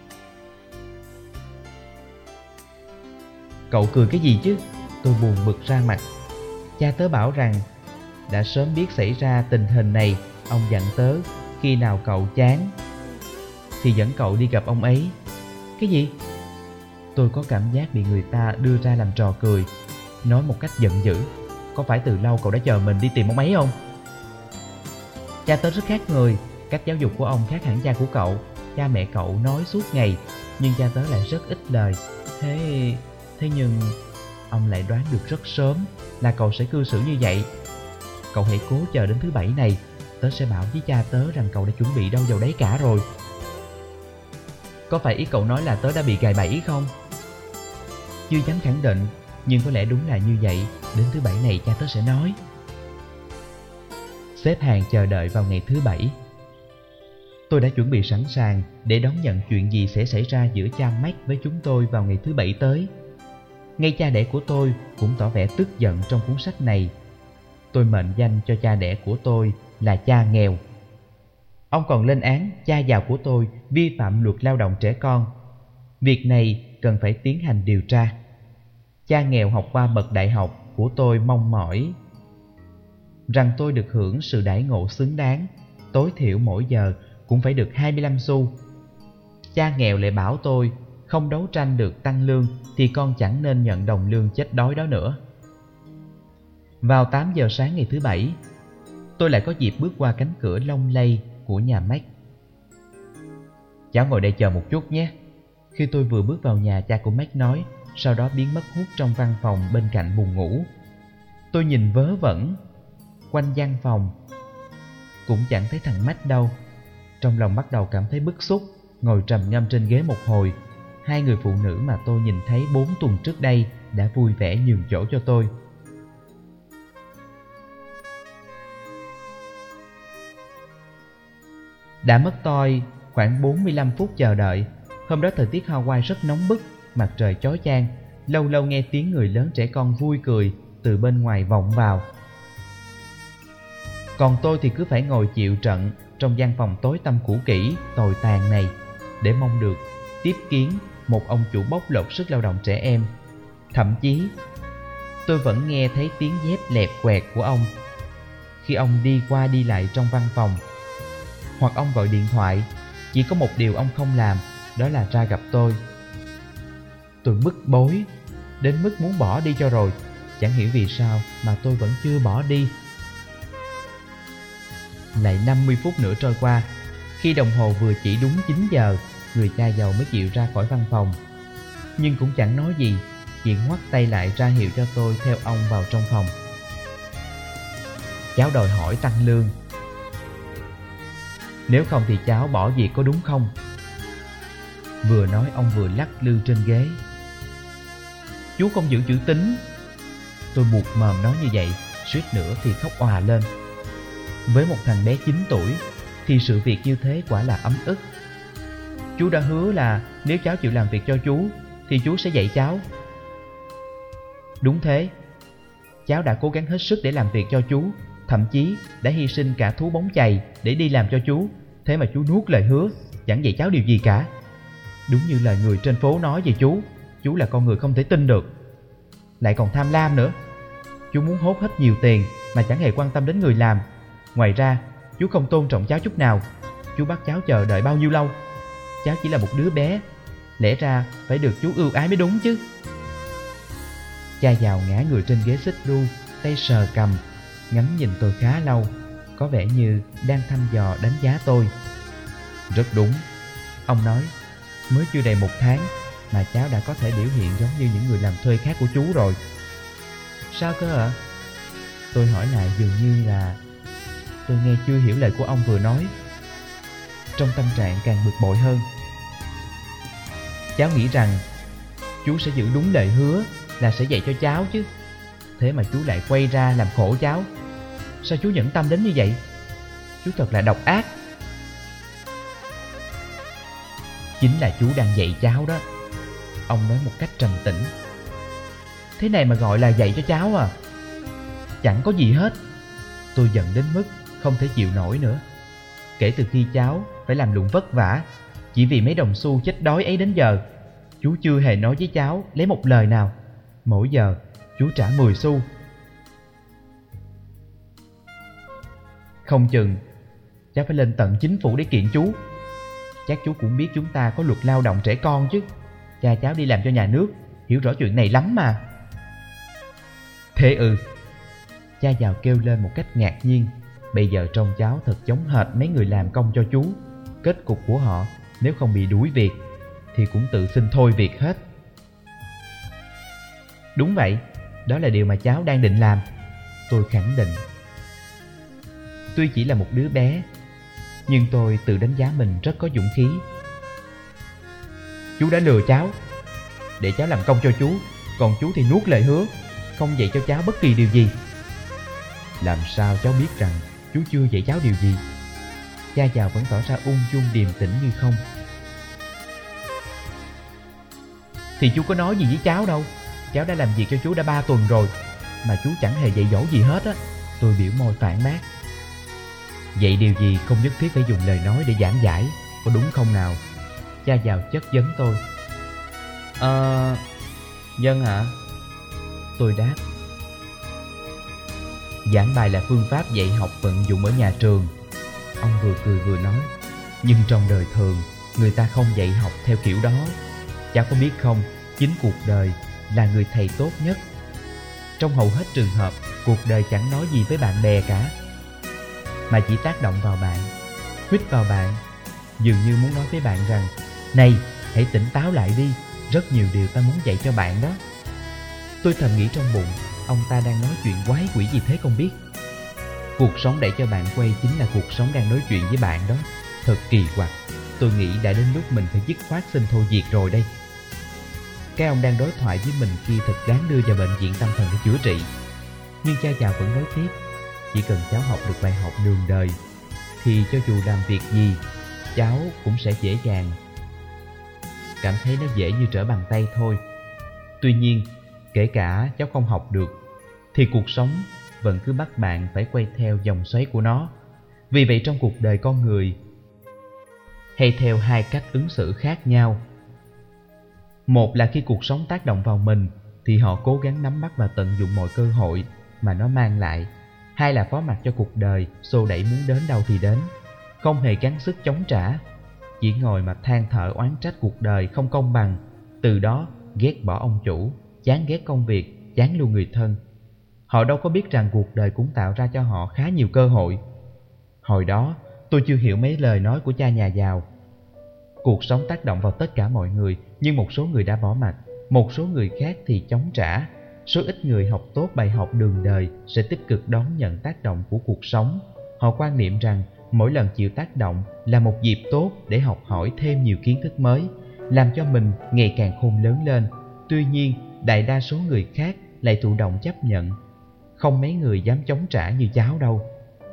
Cậu cười cái gì chứ? Tôi buồn bực ra mặt. Cha tớ bảo rằng đã sớm biết xảy ra tình hình này. Ông dặn tớ khi nào cậu chán thì dẫn cậu đi gặp ông ấy. Cái gì? Tôi có cảm giác bị người ta đưa ra làm trò cười. Nói một cách giận dữ. Có phải từ lâu cậu đã chờ mình đi tìm ông ấy không? Cha tớ rất khác người. Cách giáo dục của ông khác hẳn cha của cậu. Cha mẹ cậu nói suốt ngày, nhưng cha tớ lại rất ít lời. Thế... thế nhưng... ông lại đoán được rất sớm là cậu sẽ cư xử như vậy. Cậu hãy cố chờ đến thứ bảy này. Tớ sẽ bảo với cha tớ rằng cậu đã chuẩn bị đâu vào đấy cả rồi. Có phải ý cậu nói là tớ đã bị gài bẫy không? Chưa dám khẳng định, nhưng có lẽ đúng là như vậy. Đến thứ bảy này cha tớ sẽ nói. Xếp hàng chờ đợi vào ngày thứ bảy. Tôi đã chuẩn bị sẵn sàng để đón nhận chuyện gì sẽ xảy ra giữa cha Mac với chúng tôi vào ngày thứ bảy tới. Ngay cha đẻ của tôi cũng tỏ vẻ tức giận trong cuốn sách này. Tôi mệnh danh cho cha đẻ của tôi là cha nghèo. Ông còn lên án cha giàu của tôi vi phạm luật lao động trẻ con. Việc này cần phải tiến hành điều tra. Cha nghèo học qua bậc đại học của tôi mong mỏi rằng tôi được hưởng sự đãi ngộ xứng đáng, tối thiểu mỗi giờ cũng phải được hai mươi lăm xu. Cha nghèo lại bảo tôi không đấu tranh được tăng lương thì con chẳng nên nhận đồng lương chết đói đó nữa. Vào tám giờ sáng ngày thứ bảy, tôi lại có dịp bước qua cánh cửa lông lay của nhà Mac. Cháu ngồi đây chờ một chút nhé. Khi tôi vừa bước vào nhà, cha của Mac nói, sau đó biến mất hút trong văn phòng bên cạnh buồng ngủ. Tôi nhìn vớ vẩn quanh gian phòng, cũng chẳng thấy thằng Mac đâu. Trong lòng bắt đầu cảm thấy bức xúc, ngồi trầm ngâm trên ghế một hồi. Hai người phụ nữ mà tôi nhìn thấy bốn tuần trước đây đã vui vẻ nhường chỗ cho tôi. Đã mất tôi khoảng bốn mươi lăm phút chờ đợi. Hôm đó thời tiết Hawaii rất nóng bức, mặt trời chói chang. Lâu lâu nghe tiếng người lớn trẻ con vui cười từ bên ngoài vọng vào. Còn tôi thì cứ phải ngồi chịu trận trong gian phòng tối tăm cũ kỹ, tồi tàn này, để mong được tiếp kiến một ông chủ bóc lột sức lao động trẻ em. Thậm chí tôi vẫn nghe thấy tiếng dép lẹt quẹt của ông khi ông đi qua đi lại trong văn phòng. Hoặc ông gọi điện thoại. Chỉ có một điều ông không làm, đó là ra gặp tôi. Tôi bức bối đến mức muốn bỏ đi cho rồi. Chẳng hiểu vì sao mà tôi vẫn chưa bỏ đi. Lại năm mươi phút nữa trôi qua. Khi đồng hồ vừa chỉ đúng chín giờ, người cha giàu mới chịu ra khỏi văn phòng. Nhưng cũng chẳng nói gì, chỉ ngoắt tay lại ra hiệu cho tôi theo ông vào trong phòng. Cháu đòi hỏi tăng lương. Nếu không thì cháu bỏ việc có đúng không? Vừa nói ông vừa lắc lư trên ghế. Chú không giữ chữ tín. Tôi buột mồm nói như vậy, suýt nữa thì khóc òa lên. Với một thằng bé chín tuổi thì sự việc như thế quả là ấm ức. Chú đã hứa là nếu cháu chịu làm việc cho chú thì chú sẽ dạy cháu. Đúng thế. Cháu đã cố gắng hết sức để làm việc cho chú, thậm chí đã hy sinh cả thú bóng chày để đi làm cho chú. Thế mà chú nuốt lời hứa, chẳng dạy cháu điều gì cả. Đúng như lời người trên phố nói về chú, chú là con người không thể tin được. Lại còn tham lam nữa. Chú muốn hốt hết nhiều tiền mà chẳng hề quan tâm đến người làm. Ngoài ra, chú không tôn trọng cháu chút nào. Chú bắt cháu chờ đợi bao nhiêu lâu? Cháu chỉ là một đứa bé, lẽ ra phải được chú ưu ái mới đúng chứ. Cha giàu ngã người trên ghế xích đu, tay sờ cằm, ngắm nhìn tôi khá lâu, có vẻ như đang thăm dò đánh giá tôi. Rất đúng, ông nói, mới chưa đầy một tháng mà cháu đã có thể biểu hiện giống như những người làm thuê khác của chú rồi. Sao cơ ạ? Tôi hỏi lại dường như là tôi nghe chưa hiểu lời của ông vừa nói. Trong tâm trạng càng bực bội hơn. Cháu nghĩ rằng chú sẽ giữ đúng lời hứa là sẽ dạy cho cháu chứ. Thế mà chú lại quay ra làm khổ cháu. Sao chú nhẫn tâm đến như vậy? Chú thật là độc ác. Chính là chú đang dạy cháu đó. Ông nói một cách trầm tĩnh. Thế này mà gọi là dạy cho cháu à? chẳng có gì hết. Tôi giận đến mức không thể chịu nổi nữa. Kể từ khi cháu phải làm lụng vất vả chỉ vì mấy đồng xu chết đói ấy đến giờ, chú chưa hề nói với cháu lấy một lời nào. Mỗi giờ chú trả mười xu. Không chừng cháu phải lên tận chính phủ để kiện chú. Chắc chú cũng biết chúng ta có luật lao động trẻ con chứ. Cha cháu đi làm cho nhà nước, hiểu rõ chuyện này lắm mà. Thế ư? Cha giàu kêu lên một cách ngạc nhiên. Bây giờ trông cháu thật giống hệt mấy người làm công cho chú. Kết cục của họ nếu không bị đuổi việc thì cũng tự xin thôi việc hết. Đúng vậy, đó là điều mà cháu đang định làm. Tôi khẳng định. Tuy chỉ là một đứa bé, nhưng tôi tự đánh giá mình rất có dũng khí. Chú đã lừa cháu để cháu làm công cho chú, còn chú thì nuốt lời hứa không dạy cho cháu bất kỳ điều gì. Làm sao cháu biết rằng chú chưa dạy cháu điều gì? Cha giàu vẫn tỏ ra ung dung điềm tĩnh như không. Thì chú có nói gì với cháu đâu. Cháu đã làm việc cho chú đã ba tuần rồi mà chú chẳng hề dạy dỗ gì hết á. Tôi biểu môi phản bác. Vậy điều gì không nhất thiết phải dùng lời nói để giảng giải, có đúng không nào? Cha giàu chất vấn tôi. Ờ... Dân hả? Tôi đáp. Giảng bài là phương pháp dạy học vận dụng ở nhà trường. Ông vừa cười vừa nói. Nhưng trong đời thường, người ta không dạy học theo kiểu đó. Cháu có biết không, chính cuộc đời là người thầy tốt nhất. Trong hầu hết trường hợp, cuộc đời chẳng nói gì với bạn bè cả, mà chỉ tác động vào bạn, huýt vào bạn, dường như muốn nói với bạn rằng: này, hãy tỉnh táo lại đi, rất nhiều điều ta muốn dạy cho bạn đó. Tôi thầm nghĩ trong bụng, ông ta đang nói chuyện quái quỷ gì thế không biết. Cuộc sống đẩy cho bạn quay chính là cuộc sống đang nói chuyện với bạn đó. Thật kỳ quặc. Tôi nghĩ đã đến lúc mình phải dứt khoát xin thôi việc rồi đây. Cái ông đang đối thoại với mình kia thật đáng đưa vào bệnh viện tâm thần để chữa trị. Nhưng cha già vẫn nói tiếp. Chỉ cần cháu học được bài học đường đời thì cho dù làm việc gì, cháu cũng sẽ dễ dàng cảm thấy nó dễ như trở bàn tay thôi. Tuy nhiên, kể cả cháu không học được thì cuộc sống vẫn cứ bắt bạn phải quay theo dòng xoáy của nó. Vì vậy trong cuộc đời con người hay theo hai cách ứng xử khác nhau. Một là khi cuộc sống tác động vào mình thì họ cố gắng nắm bắt và tận dụng mọi cơ hội mà nó mang lại. Hai là phó mặc cho cuộc đời xô đẩy muốn đến đâu thì đến, không hề gắng sức chống trả, chỉ ngồi mà than thở oán trách cuộc đời không công bằng. Từ đó ghét bỏ ông chủ, chán ghét công việc, chán luôn người thân. Họ đâu có biết rằng cuộc đời cũng tạo ra cho họ khá nhiều cơ hội. Hồi đó tôi chưa hiểu mấy lời nói của cha nhà giàu. Cuộc sống tác động vào tất cả mọi người, nhưng một số người đã bỏ mặc, một số người khác thì chống trả. Số ít người học tốt bài học đường đời sẽ tích cực đón nhận tác động của cuộc sống. Họ quan niệm rằng mỗi lần chịu tác động là một dịp tốt để học hỏi thêm nhiều kiến thức mới, làm cho mình ngày càng khôn lớn lên. Tuy nhiên, đại đa số người khác lại thụ động chấp nhận. Không mấy người dám chống trả như cháu đâu.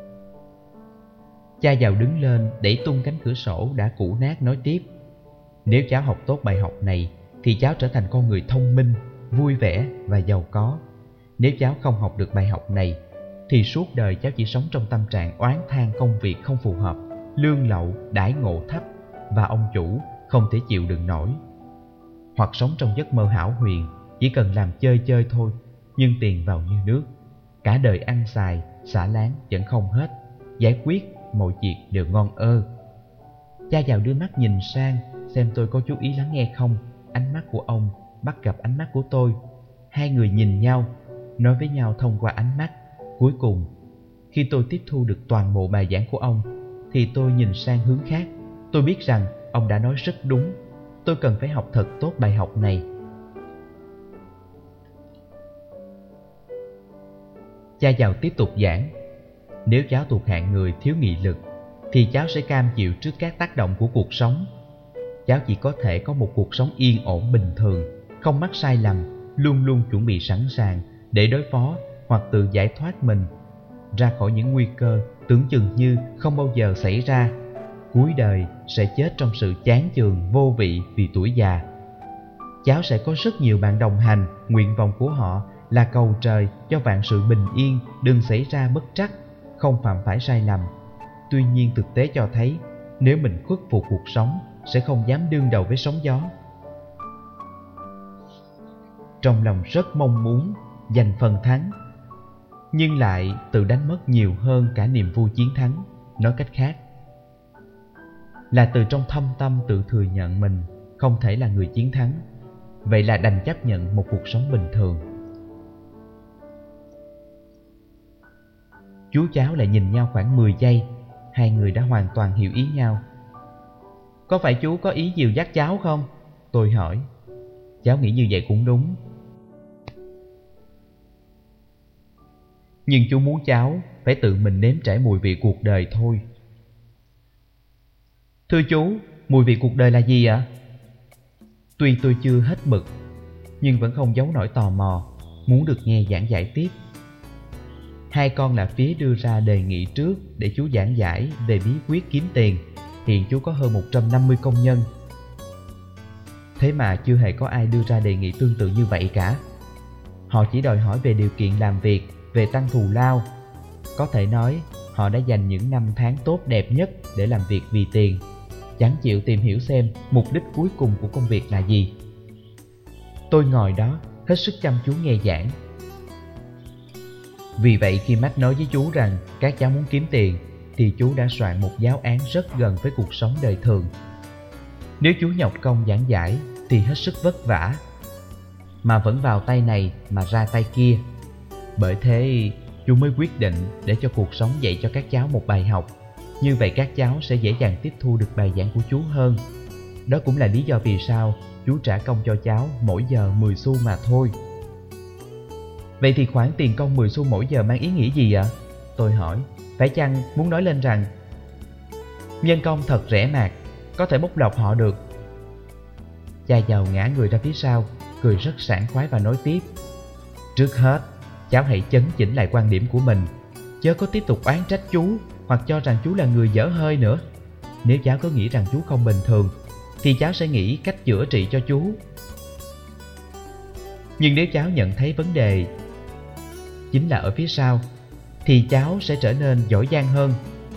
Cha giàu đứng lên, đẩy tung cánh cửa sổ đã cũ nát nói tiếp. Nếu cháu học tốt bài học này thì cháu trở thành con người thông minh, vui vẻ và giàu có. Nếu cháu không học được bài học này thì suốt đời cháu chỉ sống trong tâm trạng oán than công việc không phù hợp, lương lậu, đãi ngộ thấp và ông chủ không thể chịu đựng nổi. Hoặc sống trong giấc mơ hão huyền, chỉ cần làm chơi chơi thôi, nhưng tiền vào như nước. Cả đời ăn xài, xả láng vẫn không hết, giải quyết mọi việc đều ngon ơ. Cha giàu đưa mắt nhìn sang xem tôi có chú ý lắng nghe không. Ánh mắt của ông bắt gặp ánh mắt của tôi. Hai người nhìn nhau, nói với nhau thông qua ánh mắt. Cuối cùng, khi tôi tiếp thu được toàn bộ bài giảng của ông thì tôi nhìn sang hướng khác. Tôi biết rằng ông đã nói rất đúng. Tôi cần phải học thật tốt bài học này. Cha giàu tiếp tục giảng. Nếu cháu thuộc hạng người thiếu nghị lực thì cháu sẽ cam chịu trước các tác động của cuộc sống. Cháu chỉ có thể có một cuộc sống yên ổn bình thường, không mắc sai lầm, luôn luôn chuẩn bị sẵn sàng để đối phó hoặc tự giải thoát mình ra khỏi những nguy cơ tưởng chừng như không bao giờ xảy ra. Cuối đời sẽ chết trong sự chán chường vô vị vì tuổi già. Cháu sẽ có rất nhiều bạn đồng hành, nguyện vọng của họ là cầu trời cho vạn sự bình yên, đừng xảy ra bất trắc, không phạm phải sai lầm. Tuy nhiên thực tế cho thấy, nếu mình khuất phục cuộc sống, sẽ không dám đương đầu với sóng gió. Trong lòng rất mong muốn giành phần thắng, nhưng lại tự đánh mất nhiều hơn cả niềm vui chiến thắng. Nói cách khác, là từ trong thâm tâm tự thừa nhận mình không thể là người chiến thắng. Vậy là đành chấp nhận một cuộc sống bình thường. Chú cháu lại nhìn nhau khoảng mười giây. Hai người đã hoàn toàn hiểu ý nhau. Có phải chú có ý dìu dắt cháu không? Tôi hỏi. Cháu nghĩ như vậy cũng đúng. Nhưng chú muốn cháu phải tự mình nếm trải mùi vị cuộc đời thôi. Thưa chú, mùi vị cuộc đời là gì ạ? Tuy tôi chưa hết bực, nhưng vẫn không giấu nổi tò mò, muốn được nghe giảng giải tiếp. Hai con là phía đưa ra đề nghị trước để chú giảng giải về bí quyết kiếm tiền. Hiện chú có hơn một trăm năm mươi công nhân. Thế mà chưa hề có ai đưa ra đề nghị tương tự như vậy cả. Họ chỉ đòi hỏi về điều kiện làm việc, về tăng thù lao. Có thể nói, họ đã dành những năm tháng tốt đẹp nhất để làm việc vì tiền, chẳng chịu tìm hiểu xem mục đích cuối cùng của công việc là gì. Tôi ngồi đó, hết sức chăm chú nghe giảng. Vì vậy khi Matt nói với chú rằng các cháu muốn kiếm tiền, thì chú đã soạn một giáo án rất gần với cuộc sống đời thường. Nếu chú nhọc công giảng giải thì hết sức vất vả, mà vẫn vào tay này mà ra tay kia. Bởi thế chú mới quyết định để cho cuộc sống dạy cho các cháu một bài học. Như vậy các cháu sẽ dễ dàng tiếp thu được bài giảng của chú hơn. Đó cũng là lý do vì sao chú trả công cho cháu mỗi giờ mười xu mà thôi. Vậy thì khoản tiền công mười xu mỗi giờ mang ý nghĩa gì ạ? Tôi hỏi. Phải chăng muốn nói lên rằng nhân công thật rẻ mạt, có thể bóc lột họ được? Cha giàu ngã người ra phía sau, cười rất sảng khoái và nói tiếp. Trước hết, cháu hãy chấn chỉnh lại quan điểm của mình, chớ có tiếp tục oán trách chú hoặc cho rằng chú là người dở hơi nữa. Nếu cháu có nghĩ rằng chú không bình thường, thì cháu sẽ nghĩ cách chữa trị cho chú. Nhưng nếu cháu nhận thấy vấn đề chính là ở phía sau, thì cháu sẽ trở nên giỏi giang hơn.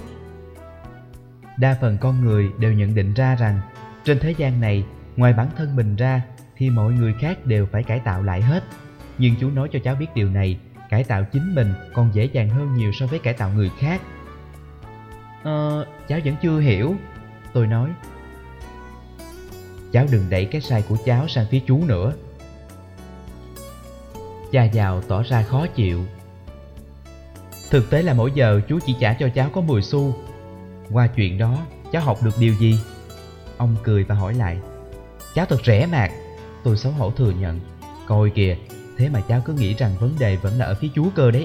Đa phần con người đều nhận định ra rằng trên thế gian này, ngoài bản thân mình ra thì mọi người khác đều phải cải tạo lại hết. Nhưng chú nói cho cháu biết điều này, cải tạo chính mình còn dễ dàng hơn nhiều so với cải tạo người khác. Ờ, cháu vẫn chưa hiểu. Tôi nói. Cháu đừng đẩy cái sai của cháu sang phía chú nữa. Cha giàu tỏ ra khó chịu. Thực tế là mỗi giờ chú chỉ trả cho cháu có mười xu. Qua chuyện đó, cháu học được điều gì? Ông cười và hỏi lại. Cháu thật rẻ mạt. Tôi xấu hổ thừa nhận. Coi kìa, thế mà cháu cứ nghĩ rằng vấn đề vẫn là ở phía chú cơ đấy.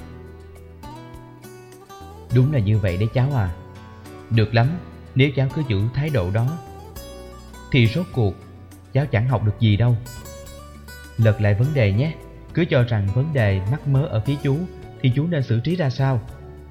Đúng là như vậy đấy cháu à. Được lắm, nếu cháu cứ giữ thái độ đó thì rốt cuộc cháu chẳng học được gì đâu. Lật lại vấn đề nhé. Cứ cho rằng vấn đề mắc mớ ở phía chú, thì chú nên xử trí ra sao?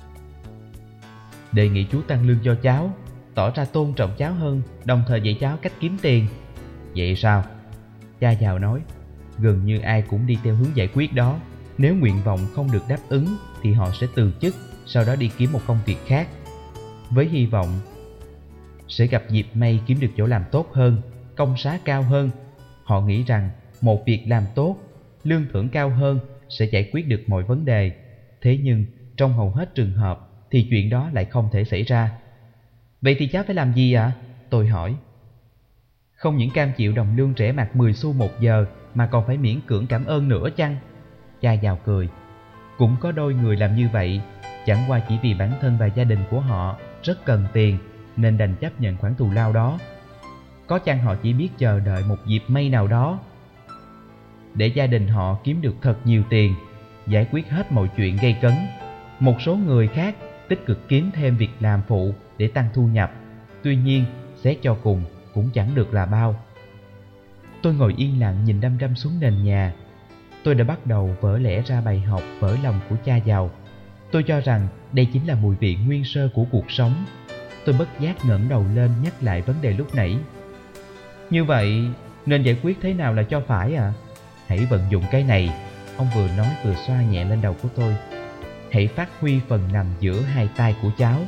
Đề nghị chú tăng lương cho cháu, tỏ ra tôn trọng cháu hơn, đồng thời dạy cháu cách kiếm tiền. Vậy sao? Cha giàu nói. Gần như ai cũng đi theo hướng giải quyết đó. Nếu nguyện vọng không được đáp ứng thì họ sẽ từ chức, sau đó đi kiếm một công việc khác, với hy vọng sẽ gặp dịp may kiếm được chỗ làm tốt hơn, công xá cao hơn. Họ nghĩ rằng một việc làm tốt, lương thưởng cao hơn sẽ giải quyết được mọi vấn đề. Thế nhưng trong hầu hết trường hợp thì chuyện đó lại không thể xảy ra. Vậy thì cháu phải làm gì ạ? Tôi hỏi. Không những cam chịu đồng lương rẻ mạt mười xu một giờ mà còn phải miễn cưỡng cảm ơn nữa chăng? Cha giàu cười. Cũng có đôi người làm như vậy, chẳng qua chỉ vì bản thân và gia đình của họ rất cần tiền nên đành chấp nhận khoản thù lao đó. Có chăng họ chỉ biết chờ đợi một dịp may nào đó để gia đình họ kiếm được thật nhiều tiền, giải quyết hết mọi chuyện gây cấn. Một số người khác tích cực kiếm thêm việc làm phụ để tăng thu nhập. Tuy nhiên, xét cho cùng cũng chẳng được là bao. Tôi ngồi yên lặng nhìn đăm đăm xuống nền nhà. Tôi đã bắt đầu vỡ lẽ ra bài học vỡ lòng của cha giàu. Tôi cho rằng đây chính là mùi vị nguyên sơ của cuộc sống. Tôi bất giác ngẩng đầu lên nhắc lại vấn đề lúc nãy. Như vậy, nên giải quyết thế nào là cho phải à? Hãy vận dụng cái này. ông vừa nói vừa xoa nhẹ lên đầu của tôi. Hãy phát huy phần nằm giữa hai tay của cháu.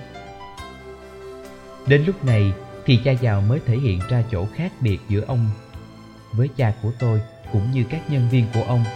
Đến lúc này thì cha giàu mới thể hiện ra chỗ khác biệt giữa ông với cha của tôi cũng như các nhân viên của ông.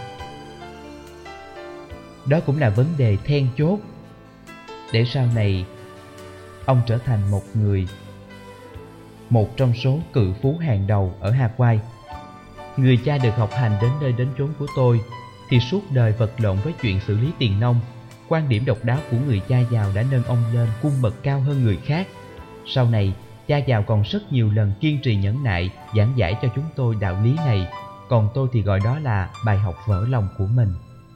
Đó cũng là vấn đề then chốt để sau này ông trở thành một người, một trong số cự phú hàng đầu ở Hawaii. Người cha được học hành đến nơi đến chốn của tôi thì suốt đời vật lộn với chuyện xử lý tiền nong. Quan điểm độc đáo của người cha giàu đã nâng ông lên cung bậc cao hơn người khác. Sau này, cha giàu còn rất nhiều lần kiên trì nhẫn nại giảng giải cho chúng tôi đạo lý này, còn tôi thì gọi đó là bài học vỡ lòng của mình.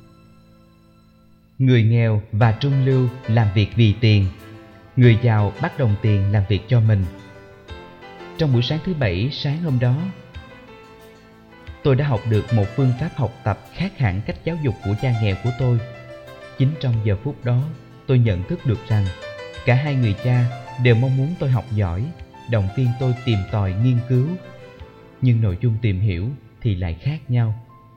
Người nghèo và trung lưu làm việc vì tiền, người giàu bắt đồng tiền làm việc cho mình. Trong buổi sáng thứ bảy sáng hôm đó, tôi đã học được một phương pháp học tập khác hẳn cách giáo dục của cha nghèo của tôi. Chính trong giờ phút đó, tôi nhận thức được rằng cả hai người cha đều mong muốn tôi học giỏi, động viên tôi tìm tòi nghiên cứu. Nhưng nội dung tìm hiểu thì lại khác nhau.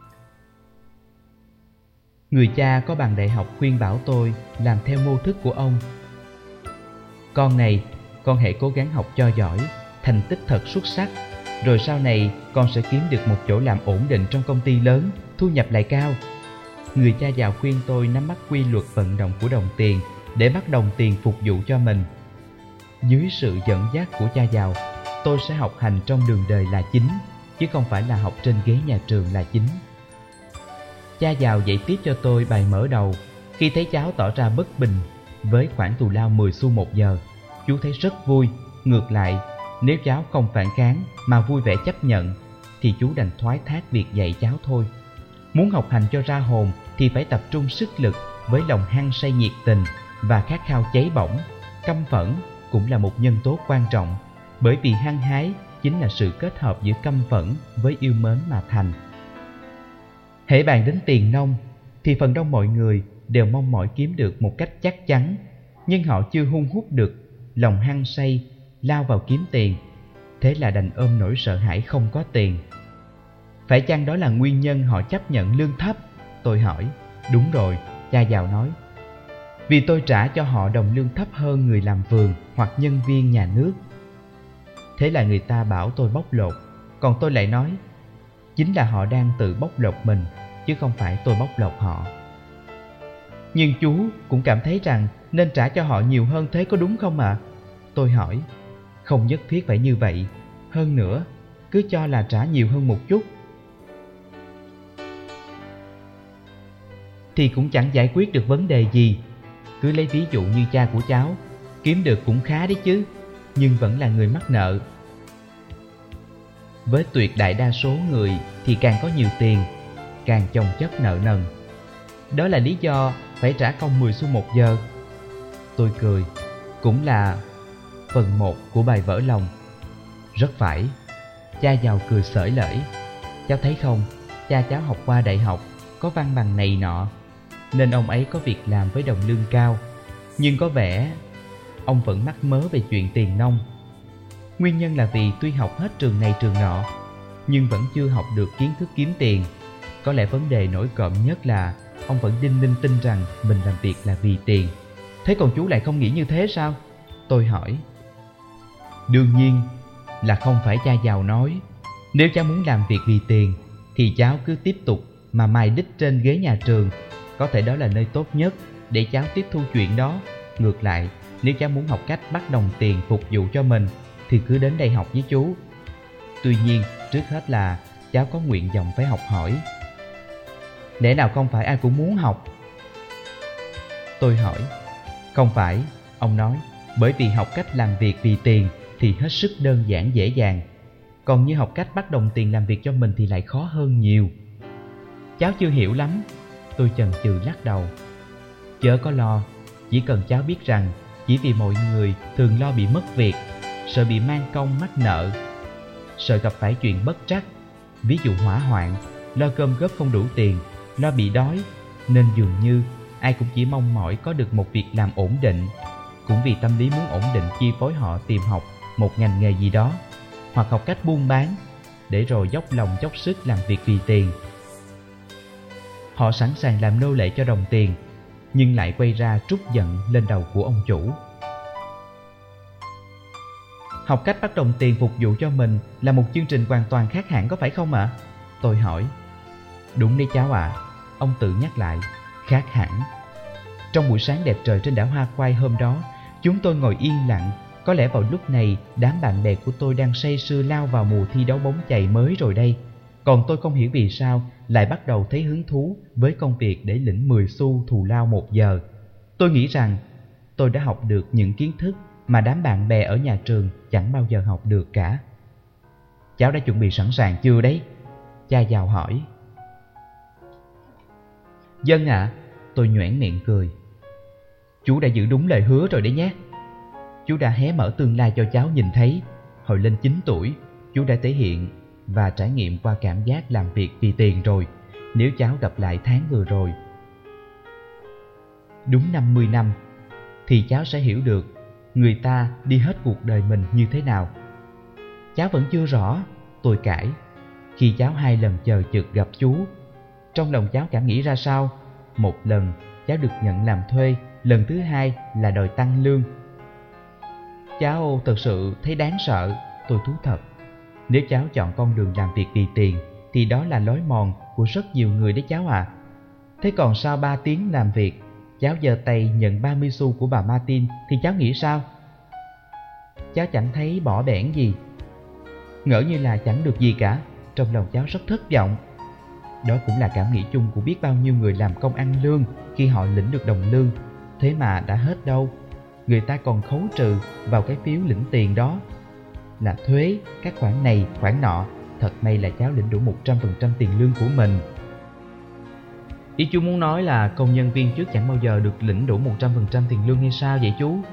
Người cha có bằng đại học khuyên bảo tôi làm theo mô thức của ông. Con này, con hãy cố gắng học cho giỏi, thành tích thật xuất sắc, rồi sau này con sẽ kiếm được một chỗ làm ổn định trong công ty lớn, thu nhập lại cao. Người cha giàu khuyên tôi nắm bắt quy luật vận động của đồng tiền để bắt đồng tiền phục vụ cho mình. Dưới sự dẫn dắt của cha giàu, tôi sẽ học hành trong đường đời là chính, chứ không phải là học trên ghế nhà trường là chính. Cha giàu dạy tiếp cho tôi bài mở đầu. Khi thấy cháu tỏ ra bất bình với khoản thù lao mười xu một giờ, chú thấy rất vui. Ngược lại, nếu cháu không phản kháng mà vui vẻ chấp nhận, thì chú đành thoái thác việc dạy cháu thôi. Muốn học hành cho ra hồn thì phải tập trung sức lực với lòng hăng say nhiệt tình và khát khao cháy bỏng. Căm phẫn cũng là một nhân tố quan trọng, bởi vì hăng hái chính là sự kết hợp giữa căm phẫn với yêu mến mà thành. Hễ bàn đến tiền nong thì phần đông mọi người đều mong mỏi kiếm được một cách chắc chắn, nhưng họ chưa hun hút được lòng hăng say lao vào kiếm tiền, thế là đành ôm nỗi sợ hãi không có tiền. Phải chăng đó là nguyên nhân họ chấp nhận lương thấp? Tôi hỏi. Đúng rồi, cha giàu nói. Vì tôi trả cho họ đồng lương thấp hơn người làm vườn hoặc nhân viên nhà nước. Thế là người ta bảo tôi bóc lột, còn tôi lại nói chính là họ đang tự bóc lột mình, chứ không phải tôi bóc lột họ. Nhưng chú cũng cảm thấy rằng nên trả cho họ nhiều hơn thế có đúng không ạ? À? Tôi hỏi. Không nhất thiết phải như vậy. Hơn nữa, cứ cho là trả nhiều hơn một chút thì cũng chẳng giải quyết được vấn đề gì. Cứ lấy ví dụ như cha của cháu, kiếm được cũng khá đấy chứ, nhưng vẫn là người mắc nợ. Với tuyệt đại đa số người thì càng có nhiều tiền, càng chồng chất nợ nần. Đó là lý do phải trả công mười xu một giờ. Tôi cười. Cũng là phần một của bài vỡ lòng. Rất phải. Cha giàu cười xởi lởi. Cháu thấy không, cha cháu học qua đại học, có văn bằng này nọ, nên ông ấy có việc làm với đồng lương cao. Nhưng có vẻ ông vẫn mắc mớ về chuyện tiền nong. Nguyên nhân là vì tuy học hết trường này trường nọ, nhưng vẫn chưa học được kiến thức kiếm tiền. Có lẽ vấn đề nổi cộm nhất là ông vẫn đinh ninh tin rằng mình làm việc là vì tiền. Thế còn chú lại không nghĩ như thế sao? Tôi hỏi. Đương nhiên là không phải cha giàu nói. Nếu cháu muốn làm việc vì tiền thì cháu cứ tiếp tục mà mài đích trên ghế nhà trường. Có thể đó là nơi tốt nhất để cháu tiếp thu chuyện đó. Ngược lại, nếu cháu muốn học cách bắt đồng tiền phục vụ cho mình thì cứ đến đây học với chú. Tuy nhiên, trước hết là cháu có nguyện vọng phải học hỏi. Lẽ nào không phải ai cũng muốn học? Tôi hỏi. Không phải, ông nói, bởi vì học cách làm việc vì tiền thì hết sức đơn giản dễ dàng. Còn như học cách bắt đồng tiền làm việc cho mình thì lại khó hơn nhiều. Cháu chưa hiểu lắm. Tôi chần chừ lắc đầu. Chớ có lo, chỉ cần cháu biết rằng chỉ vì mọi người thường lo bị mất việc, sợ bị mang công mắc nợ, sợ gặp phải chuyện bất trắc, ví dụ hỏa hoạn, lo cơm góp không đủ tiền, lo bị đói, nên dường như ai cũng chỉ mong mỏi có được một việc làm ổn định. Cũng vì tâm lý muốn ổn định chi phối họ tìm học một ngành nghề gì đó, hoặc học cách buôn bán, để rồi dốc lòng dốc sức làm việc vì tiền. Họ sẵn sàng làm nô lệ cho đồng tiền, nhưng lại quay ra trút giận lên đầu của ông chủ. Học cách bắt đồng tiền phục vụ cho mình là một chương trình hoàn toàn khác hẳn có phải không ạ? Tôi hỏi. Đúng đấy cháu ạ, à, ông tự nhắc lại, khác hẳn. Trong buổi sáng đẹp trời trên đảo Hoa Khoai hôm đó, chúng tôi ngồi yên lặng. Có lẽ vào lúc này, đám bạn bè của tôi đang say sưa lao vào mùa thi đấu bóng chày mới rồi đây. Còn tôi không hiểu vì sao lại bắt đầu thấy hứng thú với công việc để lĩnh mười xu thù lao một giờ. Tôi nghĩ rằng tôi đã học được những kiến thức mà đám bạn bè ở nhà trường chẳng bao giờ học được cả. Cháu đã chuẩn bị sẵn sàng chưa đấy? Cha giàu hỏi. Dân ạ, à, tôi nhoẻn miệng cười. Chú đã giữ đúng lời hứa rồi đấy nhé. Chú đã hé mở tương lai cho cháu nhìn thấy. Hồi lên chín tuổi, chú đã thể hiện và trải nghiệm qua cảm giác làm việc vì tiền rồi. Nếu cháu gặp lại tháng vừa rồi, đúng năm mươi năm, thì cháu sẽ hiểu được người ta đi hết cuộc đời mình như thế nào. Cháu vẫn chưa rõ, tôi cãi. Khi cháu hai lần chờ chực gặp chú, trong lòng cháu cảm nghĩ ra sao? Một lần cháu được nhận làm thuê, lần thứ hai là đòi tăng lương. Cháu thật sự thấy đáng sợ, tôi thú thật. Nếu cháu chọn con đường làm việc vì tiền, thì đó là lối mòn của rất nhiều người đấy cháu à. Thế còn sau ba tiếng làm việc, cháu giơ tay nhận ba mươi xu của bà Martin thì cháu nghĩ sao? Cháu chẳng thấy bỏ bẽn gì, ngỡ như là chẳng được gì cả. Trong lòng cháu rất thất vọng. Đó cũng là cảm nghĩ chung của biết bao nhiêu người làm công ăn lương khi họ lĩnh được đồng lương. Thế mà đã hết đâu, người ta còn khấu trừ vào cái phiếu lĩnh tiền đó là thuế, các khoản này, khoản nọ. Thật may là cháu lĩnh đủ một trăm phần trăm tiền lương của mình. Ý chú muốn nói là công nhân viên trước chẳng bao giờ được lĩnh đủ một trăm phần trăm tiền lương hay sao vậy chú?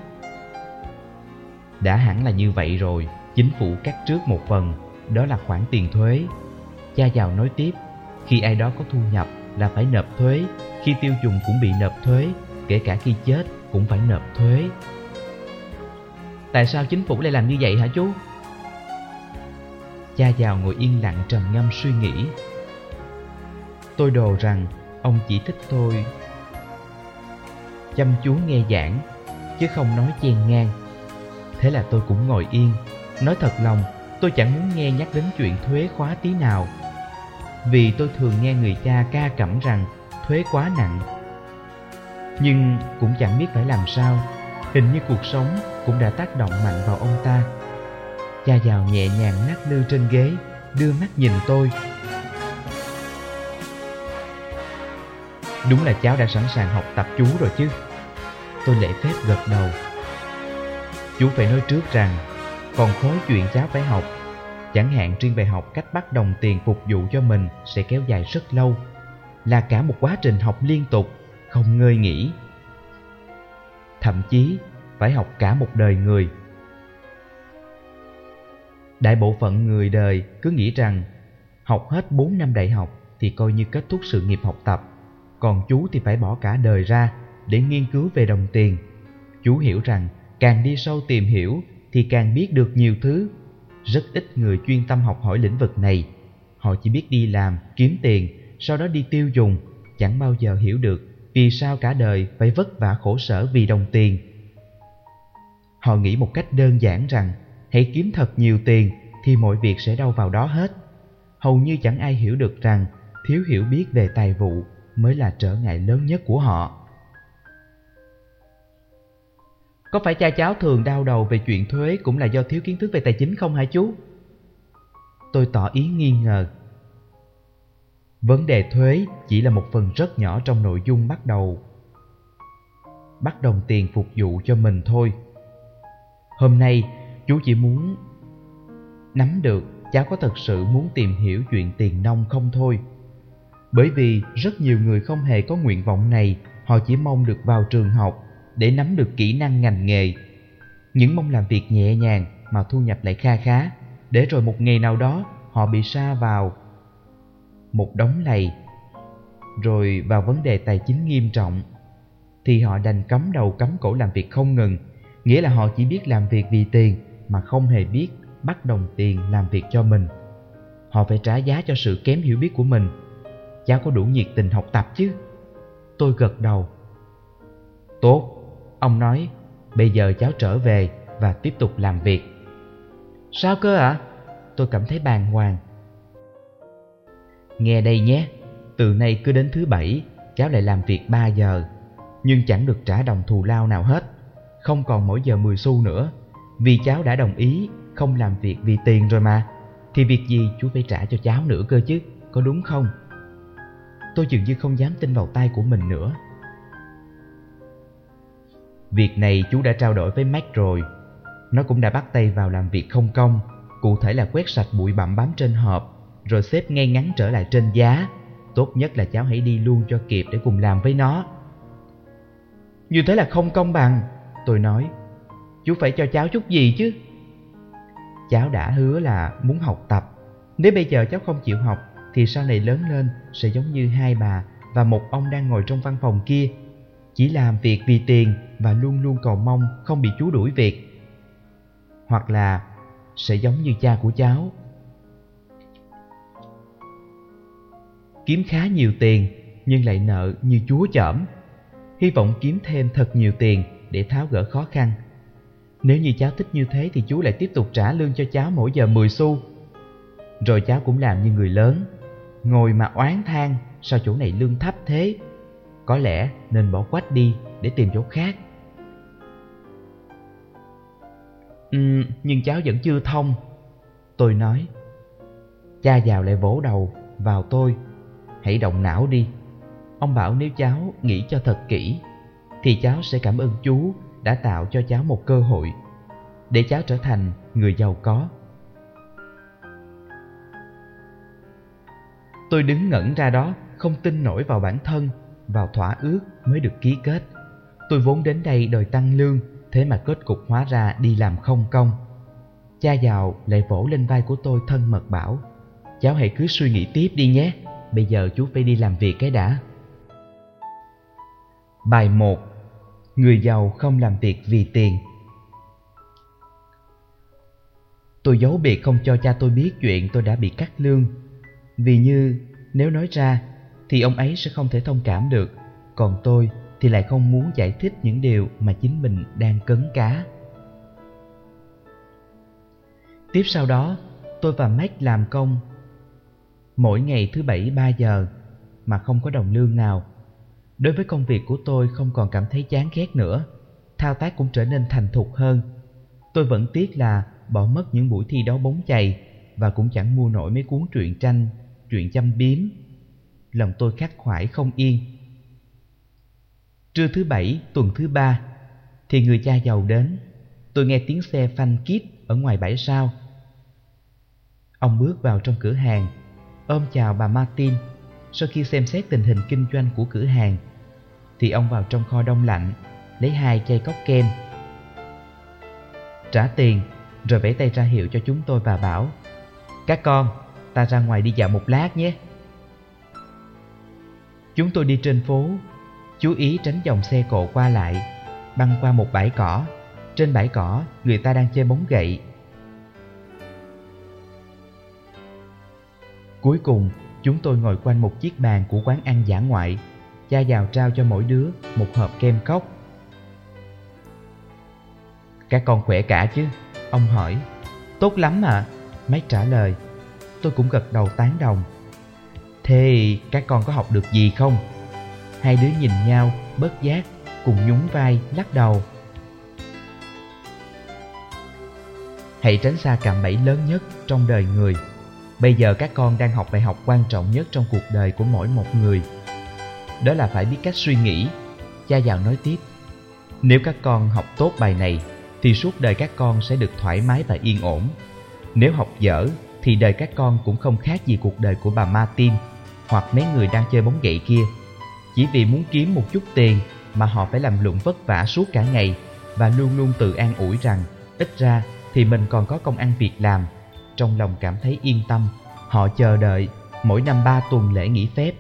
Đã hẳn là như vậy rồi. Chính phủ cắt trước một phần, đó là khoản tiền thuế. Cha giàu nói tiếp, khi ai đó có thu nhập là phải nộp thuế, khi tiêu dùng cũng bị nộp thuế, kể cả khi chết cũng phải nộp thuế. Tại sao chính phủ lại làm như vậy hả chú? Cha giàu ngồi yên lặng trầm ngâm suy nghĩ. Tôi đồ rằng ông chỉ thích tôi chăm chú nghe giảng, chứ không nói chen ngang. Thế là tôi cũng ngồi yên. Nói thật lòng, tôi chẳng muốn nghe nhắc đến chuyện thuế khóa tí nào, vì tôi thường nghe người cha ca cẩm rằng thuế quá nặng. Nhưng cũng chẳng biết phải làm sao. Hình như cuộc sống cũng đã tác động mạnh vào ông ta. Cha giàu nhẹ nhàng lắc lư trên ghế, đưa mắt nhìn tôi. Đúng là cháu đã sẵn sàng học tập chú rồi chứ? Tôi lễ phép gật đầu. Chú phải nói trước rằng còn khối chuyện cháu phải học. Chẳng hạn riêng về học cách bắt đồng tiền phục vụ cho mình sẽ kéo dài rất lâu, là cả một quá trình học liên tục, không ngơi nghỉ. Thậm chí phải học cả một đời người. Đại bộ phận người đời cứ nghĩ rằng học hết bốn năm đại học thì coi như kết thúc sự nghiệp học tập. Còn chú thì phải bỏ cả đời ra để nghiên cứu về đồng tiền. Chú hiểu rằng càng đi sâu tìm hiểu thì càng biết được nhiều thứ. Rất ít người chuyên tâm học hỏi lĩnh vực này. Họ chỉ biết đi làm, kiếm tiền, sau đó đi tiêu dùng, chẳng bao giờ hiểu được vì sao cả đời phải vất vả khổ sở vì đồng tiền. Họ nghĩ một cách đơn giản rằng hãy kiếm thật nhiều tiền thì mọi việc sẽ đâu vào đó hết. Hầu như chẳng ai hiểu được rằng thiếu hiểu biết về tài vụ mới là trở ngại lớn nhất của họ. Có phải cha cháu thường đau đầu về chuyện thuế cũng là do thiếu kiến thức về tài chính không hả chú? Tôi tỏ ý nghi ngờ. Vấn đề thuế chỉ là một phần rất nhỏ trong nội dung bắt đầu bắt đồng tiền phục vụ cho mình thôi. Hôm nay chú chỉ muốn nắm được cháu có thật sự muốn tìm hiểu chuyện tiền nong không thôi. Bởi vì rất nhiều người không hề có nguyện vọng này. Họ chỉ mong được vào trường học để nắm được kỹ năng ngành nghề. Những mong làm việc nhẹ nhàng mà thu nhập lại kha khá, để rồi một ngày nào đó họ bị sa vào một đống lầy, rồi vào vấn đề tài chính nghiêm trọng, thì họ đành cắm đầu cắm cổ làm việc không ngừng. Nghĩa là họ chỉ biết làm việc vì tiền mà không hề biết bắt đồng tiền làm việc cho mình. Họ phải trả giá cho sự kém hiểu biết của mình. cháu có đủ nhiệt tình học tập chứ? Tôi gật đầu. Tốt, ông nói bây giờ cháu trở về và tiếp tục làm việc. Sao cơ ạ? À? Tôi cảm thấy bàng hoàng. Nghe đây nhé, từ nay cứ đến thứ bảy cháu lại làm việc ba giờ, nhưng chẳng được trả đồng thù lao nào hết, không còn mỗi giờ mười xu nữa. Vì cháu đã đồng ý không làm việc vì tiền rồi mà, thì việc gì chú phải trả cho cháu nữa cơ chứ, có đúng không? Tôi dường như không dám tin vào tai của mình nữa. Việc này chú đã trao đổi với Mac rồi. Nó cũng đã bắt tay vào làm việc không công, cụ thể là quét sạch bụi bặm bám trên hộp, rồi xếp ngay ngắn trở lại trên giá. Tốt nhất là cháu hãy đi luôn cho kịp để cùng làm với nó. Như thế là không công bằng, tôi nói. Chú phải cho cháu chút gì chứ. Cháu đã hứa là muốn học tập. Nếu bây giờ cháu không chịu học thì sau này lớn lên sẽ giống như hai bà và một ông đang ngồi trong văn phòng kia, chỉ làm việc vì tiền và luôn luôn cầu mong không bị chú đuổi việc. Hoặc là sẽ giống như cha của cháu, kiếm khá nhiều tiền nhưng lại nợ như chúa chởm, hy vọng kiếm thêm thật nhiều tiền để tháo gỡ khó khăn. Nếu như cháu thích như thế thì chú lại tiếp tục trả lương cho cháu mỗi giờ mười xu. Rồi cháu cũng làm như người lớn, ngồi mà oán than sao chỗ này lương thấp thế, có lẽ nên bỏ quách đi để tìm chỗ khác. Ừ, nhưng cháu vẫn chưa thông, tôi nói. Cha giàu lại vỗ đầu vào tôi. Hãy động não đi. Ông bảo nếu cháu nghĩ cho thật kỹ thì cháu sẽ cảm ơn chú đã tạo cho cháu một cơ hội để cháu trở thành người giàu có. Tôi đứng ngẩn ra đó, không tin nổi vào bản thân, vào thỏa ước mới được ký kết. Tôi vốn đến đây đòi tăng lương, thế mà kết cục hóa ra đi làm không công. Cha giàu lại vỗ lên vai của tôi thân mật bảo: cháu hãy cứ suy nghĩ tiếp đi nhé, bây giờ chú phải đi làm việc cái đã. Bài một. Người giàu không làm việc vì tiền. Tôi giấu biệt không cho cha tôi biết chuyện tôi đã bị cắt lương, vì như nếu nói ra thì ông ấy sẽ không thể thông cảm được, còn tôi thì lại không muốn giải thích những điều mà chính mình đang cấn cá. Tiếp sau đó, tôi và Mac làm công mỗi ngày thứ bảy ba giờ mà không có đồng lương nào. Đối với công việc của tôi không còn cảm thấy chán ghét nữa, thao tác cũng trở nên thành thục hơn. Tôi vẫn tiếc là bỏ mất những buổi thi đấu bóng chày và cũng chẳng mua nổi mấy cuốn truyện tranh, truyện châm biếm. Lòng tôi khắc khoải không yên. Trưa thứ bảy, tuần thứ ba thì người cha giàu đến. Tôi nghe tiếng xe phanh kíp ở ngoài bãi sau. Ông bước vào trong cửa hàng, ôm chào bà Martin. Sau khi xem xét tình hình kinh doanh của cửa hàng thì ông vào trong kho đông lạnh, lấy hai chai cốc kem, trả tiền rồi vẫy tay ra hiệu cho chúng tôi và bảo: các con, ta ra ngoài đi dạo một lát nhé. Chúng tôi đi trên phố, chú ý tránh dòng xe cộ qua lại, băng qua một bãi cỏ. Trên bãi cỏ, người ta đang chơi bóng gậy. Cuối cùng, chúng tôi ngồi quanh một chiếc bàn của quán ăn dã ngoại. Cha giàu trao cho mỗi đứa một hộp kem cốc. Các con khỏe cả chứ? Ông hỏi. Tốt lắm ạ, Mac trả lời. Tôi cũng gật đầu tán đồng. Thế các con có học được gì không? Hai đứa nhìn nhau, bất giác, cùng nhún vai, lắc đầu. Hãy tránh xa cạm bẫy lớn nhất trong đời người. Bây giờ các con đang học bài học quan trọng nhất trong cuộc đời của mỗi một người. Đó là phải biết cách suy nghĩ. Cha giàu nói tiếp. Nếu các con học tốt bài này thì suốt đời các con sẽ được thoải mái và yên ổn. Nếu học dở thì đời các con cũng không khác gì cuộc đời của bà Martin hoặc mấy người đang chơi bóng gậy kia. Chỉ vì muốn kiếm một chút tiền mà họ phải làm lụng vất vả suốt cả ngày và luôn luôn tự an ủi rằng ít ra thì mình còn có công ăn việc làm. Trong lòng cảm thấy yên tâm, họ chờ đợi mỗi năm ba tuần lễ nghỉ phép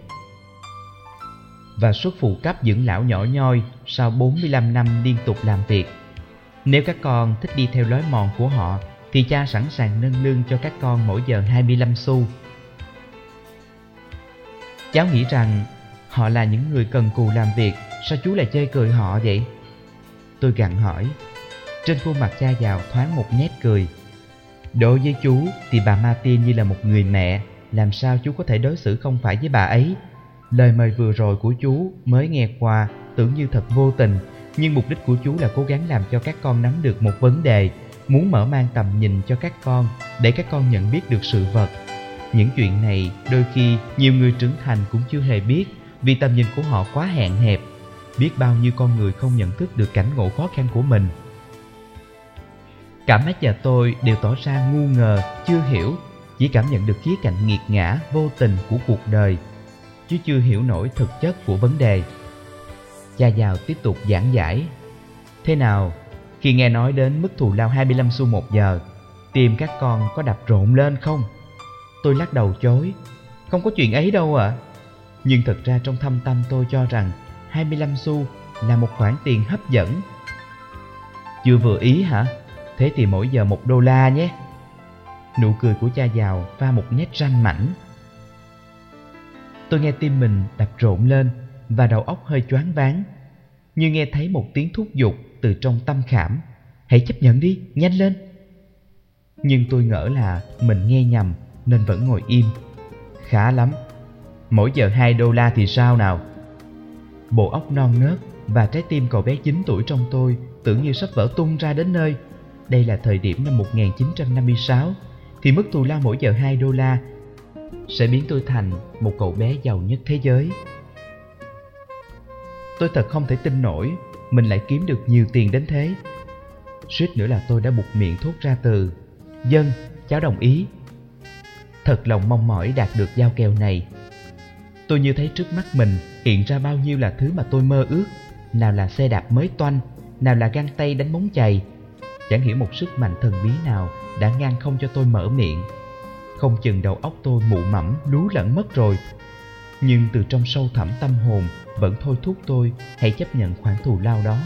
và suất phụ cấp dưỡng lão nhỏ nhoi sau bốn mươi lăm năm liên tục làm việc. Nếu các con thích đi theo lối mòn của họ thì cha sẵn sàng nâng lương cho các con mỗi giờ hai mươi lăm xu. Cháu nghĩ rằng họ là những người cần cù làm việc, sao chú lại chê cười họ vậy? Tôi gặng hỏi. Trên khuôn mặt cha giàu thoáng một nét cười. Đối với chú thì bà Martin như là một người mẹ, làm sao chú có thể đối xử không phải với bà ấy? Lời mời vừa rồi của chú mới nghe qua tưởng như thật vô tình, nhưng mục đích của chú là cố gắng làm cho các con nắm được một vấn đề, muốn mở mang tầm nhìn cho các con để các con nhận biết được sự vật. Những chuyện này đôi khi nhiều người trưởng thành cũng chưa hề biết, vì tầm nhìn của họ quá hạn hẹp. Biết bao nhiêu con người không nhận thức được cảnh ngộ khó khăn của mình. Cả Mac và tôi đều tỏ ra ngu ngờ, chưa hiểu, chỉ cảm nhận được khía cạnh nghiệt ngã, vô tình của cuộc đời, chứ chưa hiểu nổi thực chất của vấn đề. Cha giàu tiếp tục giảng giải. Thế nào, khi nghe nói đến mức thù lao hai mươi lăm xu một giờ, tim các con có đập rộn lên không? Tôi lắc đầu chối. Không có chuyện ấy đâu ạ. À. Nhưng thật ra trong thâm tâm tôi cho rằng hai mươi lăm xu là một khoản tiền hấp dẫn. Chưa vừa ý hả? Thế thì mỗi giờ một đô la nhé. Nụ cười của cha giàu pha một nét ranh mãnh. Tôi nghe tim mình đập rộn lên và đầu óc hơi choáng váng, như nghe thấy một tiếng thúc giục từ trong tâm khảm. Hãy chấp nhận đi, nhanh lên. Nhưng tôi ngỡ là mình nghe nhầm nên vẫn ngồi im. Khá lắm. Mỗi giờ hai đô la thì sao nào? Bộ óc non nớt và trái tim cậu bé chín tuổi trong tôi tưởng như sắp vỡ tung ra đến nơi. Đây là thời điểm năm một nghìn chín trăm năm mươi sáu, thì mức thù lao mỗi giờ hai đô la sẽ biến tôi thành một cậu bé giàu nhất thế giới. Tôi thật không thể tin nổi mình lại kiếm được nhiều tiền đến thế. Suýt nữa là tôi đã buột miệng thốt ra từ "Vâng, cháu đồng ý." Thật lòng mong mỏi đạt được giao kèo này. Tôi như thấy trước mắt mình hiện ra bao nhiêu là thứ mà tôi mơ ước. Nào là xe đạp mới toanh, nào là găng tay đánh bóng chày. Chẳng hiểu một sức mạnh thần bí nào đã ngăn không cho tôi mở miệng. Không chừng đầu óc tôi mụ mẫm lú lẫn mất rồi. Nhưng từ trong sâu thẳm tâm hồn vẫn thôi thúc tôi hãy chấp nhận khoản thù lao đó.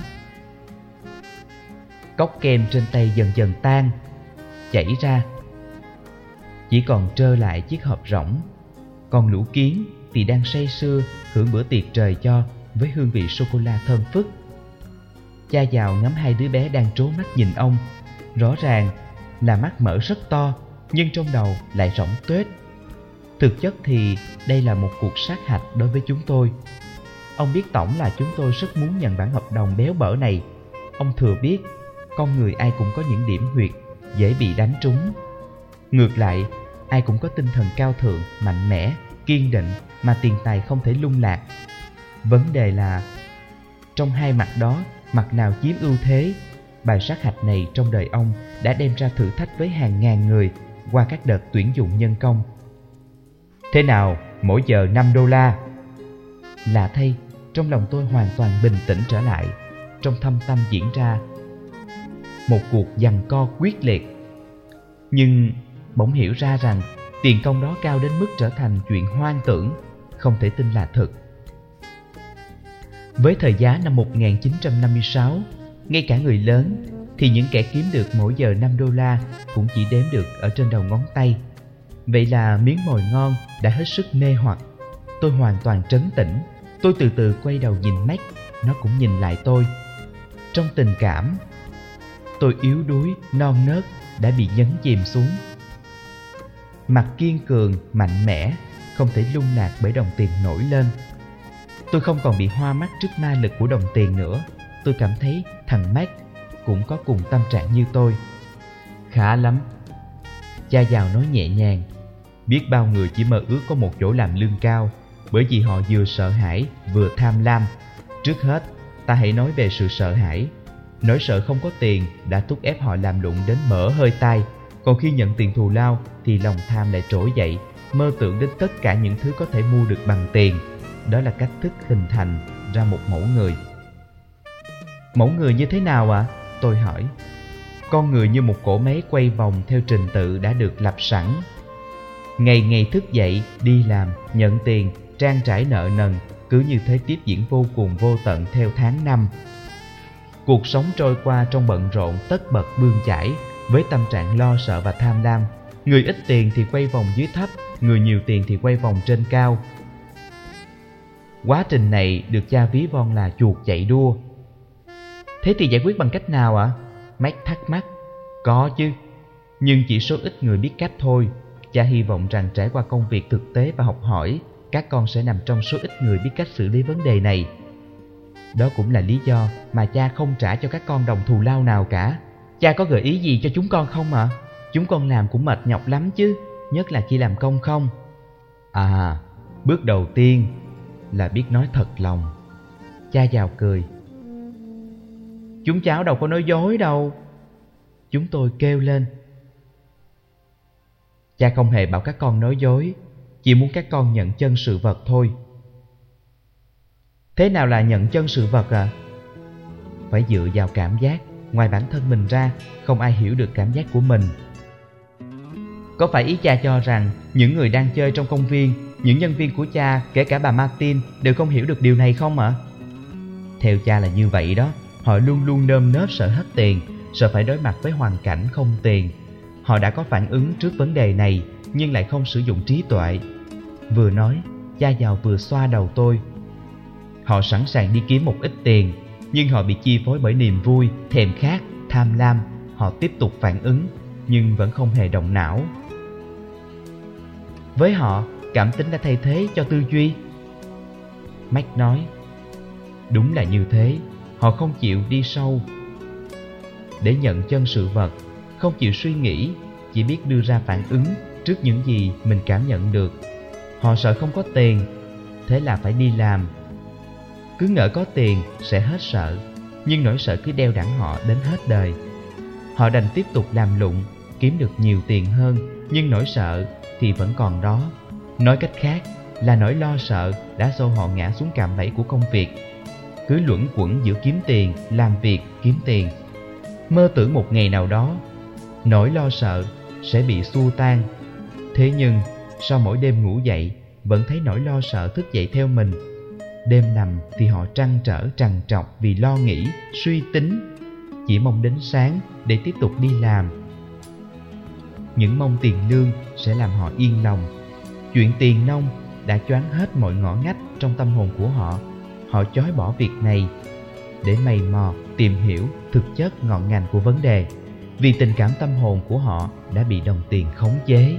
Cốc kem trên tay dần dần tan, chảy ra. Chỉ còn trơ lại chiếc hộp rỗng. Còn lũ kiến thì đang say sưa hưởng bữa tiệc trời cho với hương vị sô-cô-la thơm phức. Cha giàu ngắm hai đứa bé đang trố mắt nhìn ông. Rõ ràng là mắt mở rất to, nhưng trong đầu lại rỗng tuếch. Thực chất thì đây là một cuộc sát hạch đối với chúng tôi. Ông biết tổng là chúng tôi rất muốn nhận bản hợp đồng béo bở này. Ông thừa biết con người ai cũng có những điểm huyệt dễ bị đánh trúng. Ngược lại, ai cũng có tinh thần cao thượng, mạnh mẽ, kiên định mà tiền tài không thể lung lạc. Vấn đề là trong hai mặt đó, mặt nào chiếm ưu thế? Bài sát hạch này trong đời ông đã đem ra thử thách với hàng ngàn người qua các đợt tuyển dụng nhân công. Thế nào, mỗi giờ năm đô la? Lạ thay, trong lòng tôi hoàn toàn bình tĩnh trở lại. Trong thâm tâm diễn ra một cuộc giằng co quyết liệt. Nhưng bỗng hiểu ra rằng tiền công đó cao đến mức trở thành chuyện hoang tưởng, không thể tin là thật. Với thời giá năm một nghìn chín trăm năm mươi sáu, ngay cả người lớn thì những kẻ kiếm được mỗi giờ năm đô la cũng chỉ đếm được ở trên đầu ngón tay. Vậy là miếng mồi ngon đã hết sức mê hoặc. Tôi hoàn toàn trấn tĩnh. Tôi từ từ quay đầu nhìn Mac, nó cũng nhìn lại tôi. Trong tình cảm, tôi yếu đuối, non nớt đã bị nhấn chìm xuống. Mặt kiên cường, mạnh mẽ, không thể lung lạc bởi đồng tiền nổi lên. Tôi không còn bị hoa mắt trước ma lực của đồng tiền nữa. Tôi cảm thấy thằng Mac cũng có cùng tâm trạng như tôi. Khá lắm. Cha giàu nói nhẹ nhàng. Biết bao người chỉ mơ ước có một chỗ làm lương cao, bởi vì họ vừa sợ hãi vừa tham lam. Trước hết, ta hãy nói về sự sợ hãi. Nỗi sợ không có tiền đã thúc ép họ làm lụng đến mở hơi tai. Còn khi nhận tiền thù lao thì lòng tham lại trỗi dậy, mơ tưởng đến tất cả những thứ có thể mua được bằng tiền. Đó là cách thức hình thành ra một mẫu người. Mẫu người như thế nào ạ? À? Tôi hỏi. Con người như một cỗ máy quay vòng theo trình tự đã được lập sẵn. Ngày ngày thức dậy, đi làm, nhận tiền, trang trải nợ nần, cứ như thế tiếp diễn vô cùng vô tận theo tháng năm. Cuộc sống trôi qua trong bận rộn tất bật bươn chải, với tâm trạng lo sợ và tham lam. Người ít tiền thì quay vòng dưới thấp, người nhiều tiền thì quay vòng trên cao. Quá trình này được cha ví von là chuột chạy đua. Thế thì giải quyết bằng cách nào ạ? À? Mac thắc mắc. Có chứ, nhưng chỉ số ít người biết cách thôi. Cha hy vọng rằng trải qua công việc thực tế và học hỏi, các con sẽ nằm trong số ít người biết cách xử lý vấn đề này. Đó cũng là lý do mà cha không trả cho các con đồng thù lao nào cả. Cha có gợi ý gì cho chúng con không ạ? À? Chúng con làm cũng mệt nhọc lắm chứ, nhất là khi làm công không. À, bước đầu tiên là biết nói thật lòng. Cha Giàu cười. Chúng cháu đâu có nói dối đâu, chúng tôi kêu lên. Cha không hề bảo các con nói dối, chỉ muốn các con nhận chân sự vật thôi. Thế nào là nhận chân sự vật ạ? À? Phải dựa vào cảm giác, ngoài bản thân mình ra, không ai hiểu được cảm giác của mình. Có phải ý cha cho rằng những người đang chơi trong công viên, những nhân viên của cha, kể cả bà Martin, đều không hiểu được điều này không ạ? À? Theo cha là như vậy đó. Họ luôn luôn nơm nớp sợ hết tiền, sợ phải đối mặt với hoàn cảnh không tiền. Họ đã có phản ứng trước vấn đề này, nhưng lại không sử dụng trí tuệ. Vừa nói, cha Giàu vừa xoa đầu tôi. Họ sẵn sàng đi kiếm một ít tiền, nhưng họ bị chi phối bởi niềm vui, thèm khát, tham lam. Họ tiếp tục phản ứng, nhưng vẫn không hề động não. Với họ, cảm tính đã thay thế cho tư duy. Mac nói, đúng là như thế. Họ không chịu đi sâu để nhận chân sự vật, không chịu suy nghĩ, chỉ biết đưa ra phản ứng trước những gì mình cảm nhận được. Họ sợ không có tiền, thế là phải đi làm. Cứ ngỡ có tiền sẽ hết sợ, nhưng nỗi sợ cứ đeo đẳng họ đến hết đời. Họ đành tiếp tục làm lụng, kiếm được nhiều tiền hơn, nhưng nỗi sợ thì vẫn còn đó. Nói cách khác là nỗi lo sợ đã xô họ ngã xuống cạm bẫy của công việc. Cứ luẩn quẩn giữa kiếm tiền, làm việc, kiếm tiền. Mơ tưởng một ngày nào đó, nỗi lo sợ sẽ bị xua tan. Thế nhưng, sau mỗi đêm ngủ dậy, vẫn thấy nỗi lo sợ thức dậy theo mình. Đêm nằm thì họ trăn trở trằn trọc vì lo nghĩ, suy tính, chỉ mong đến sáng để tiếp tục đi làm. Những mong tiền lương sẽ làm họ yên lòng. Chuyện tiền nong đã choáng hết mọi ngõ ngách trong tâm hồn của họ. Họ chối bỏ việc này để mày mò, tìm hiểu thực chất ngọn ngành của vấn đề, vì tình cảm tâm hồn của họ đã bị đồng tiền khống chế.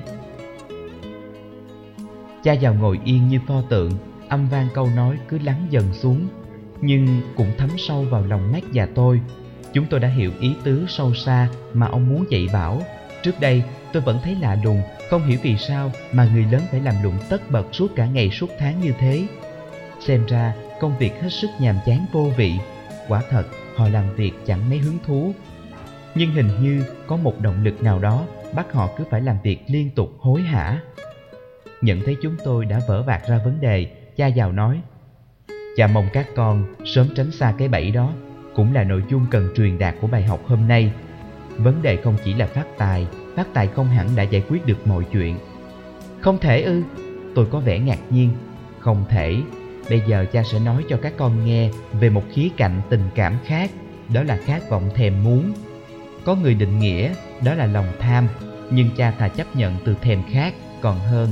Cha Giàu ngồi yên như pho tượng, âm vang câu nói cứ lắng dần xuống, nhưng cũng thấm sâu vào lòng Mac và tôi. Chúng tôi đã hiểu ý tứ sâu xa mà ông muốn dạy bảo. Trước đây tôi vẫn thấy lạ lùng, không hiểu vì sao mà người lớn phải làm lụng tất bật suốt cả ngày suốt tháng như thế. Xem ra công việc hết sức nhàm chán vô vị. Quả thật họ làm việc chẳng mấy hứng thú. Nhưng hình như có một động lực nào đó bắt họ cứ phải làm việc liên tục hối hả. Nhận thấy chúng tôi đã vỡ vạc ra vấn đề, cha Giàu nói, cha mong các con sớm tránh xa cái bẫy đó. Cũng là nội dung cần truyền đạt của bài học hôm nay. Vấn đề không chỉ là phát tài, phát tài không hẳn đã giải quyết được mọi chuyện. Không thể ư? Tôi có vẻ ngạc nhiên. Không thể. Bây giờ cha sẽ nói cho các con nghe về một khía cạnh tình cảm khác, đó là khát vọng thèm muốn. Có người định nghĩa đó là lòng tham, nhưng cha thà chấp nhận từ thèm khát còn hơn.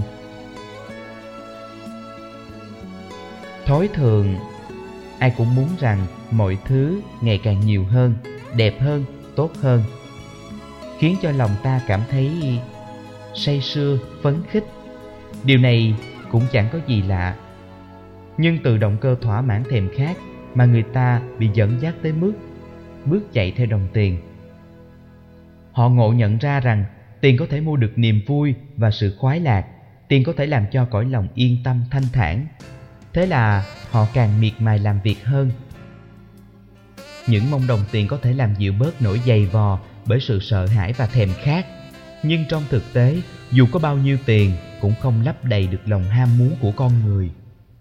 Thói thường, ai cũng muốn rằng mọi thứ ngày càng nhiều hơn, đẹp hơn, tốt hơn, khiến cho lòng ta cảm thấy say sưa, phấn khích. Điều này cũng chẳng có gì lạ. Nhưng từ động cơ thỏa mãn thèm khát mà người ta bị dẫn dắt tới mức bước chạy theo đồng tiền. Họ ngộ nhận ra rằng tiền có thể mua được niềm vui và sự khoái lạc. Tiền có thể làm cho cõi lòng yên tâm thanh thản. Thế là họ càng miệt mài làm việc hơn. Những mong đồng tiền có thể làm dịu bớt nỗi dày vò bởi sự sợ hãi và thèm khát. Nhưng trong thực tế, dù có bao nhiêu tiền cũng không lấp đầy được lòng ham muốn của con người.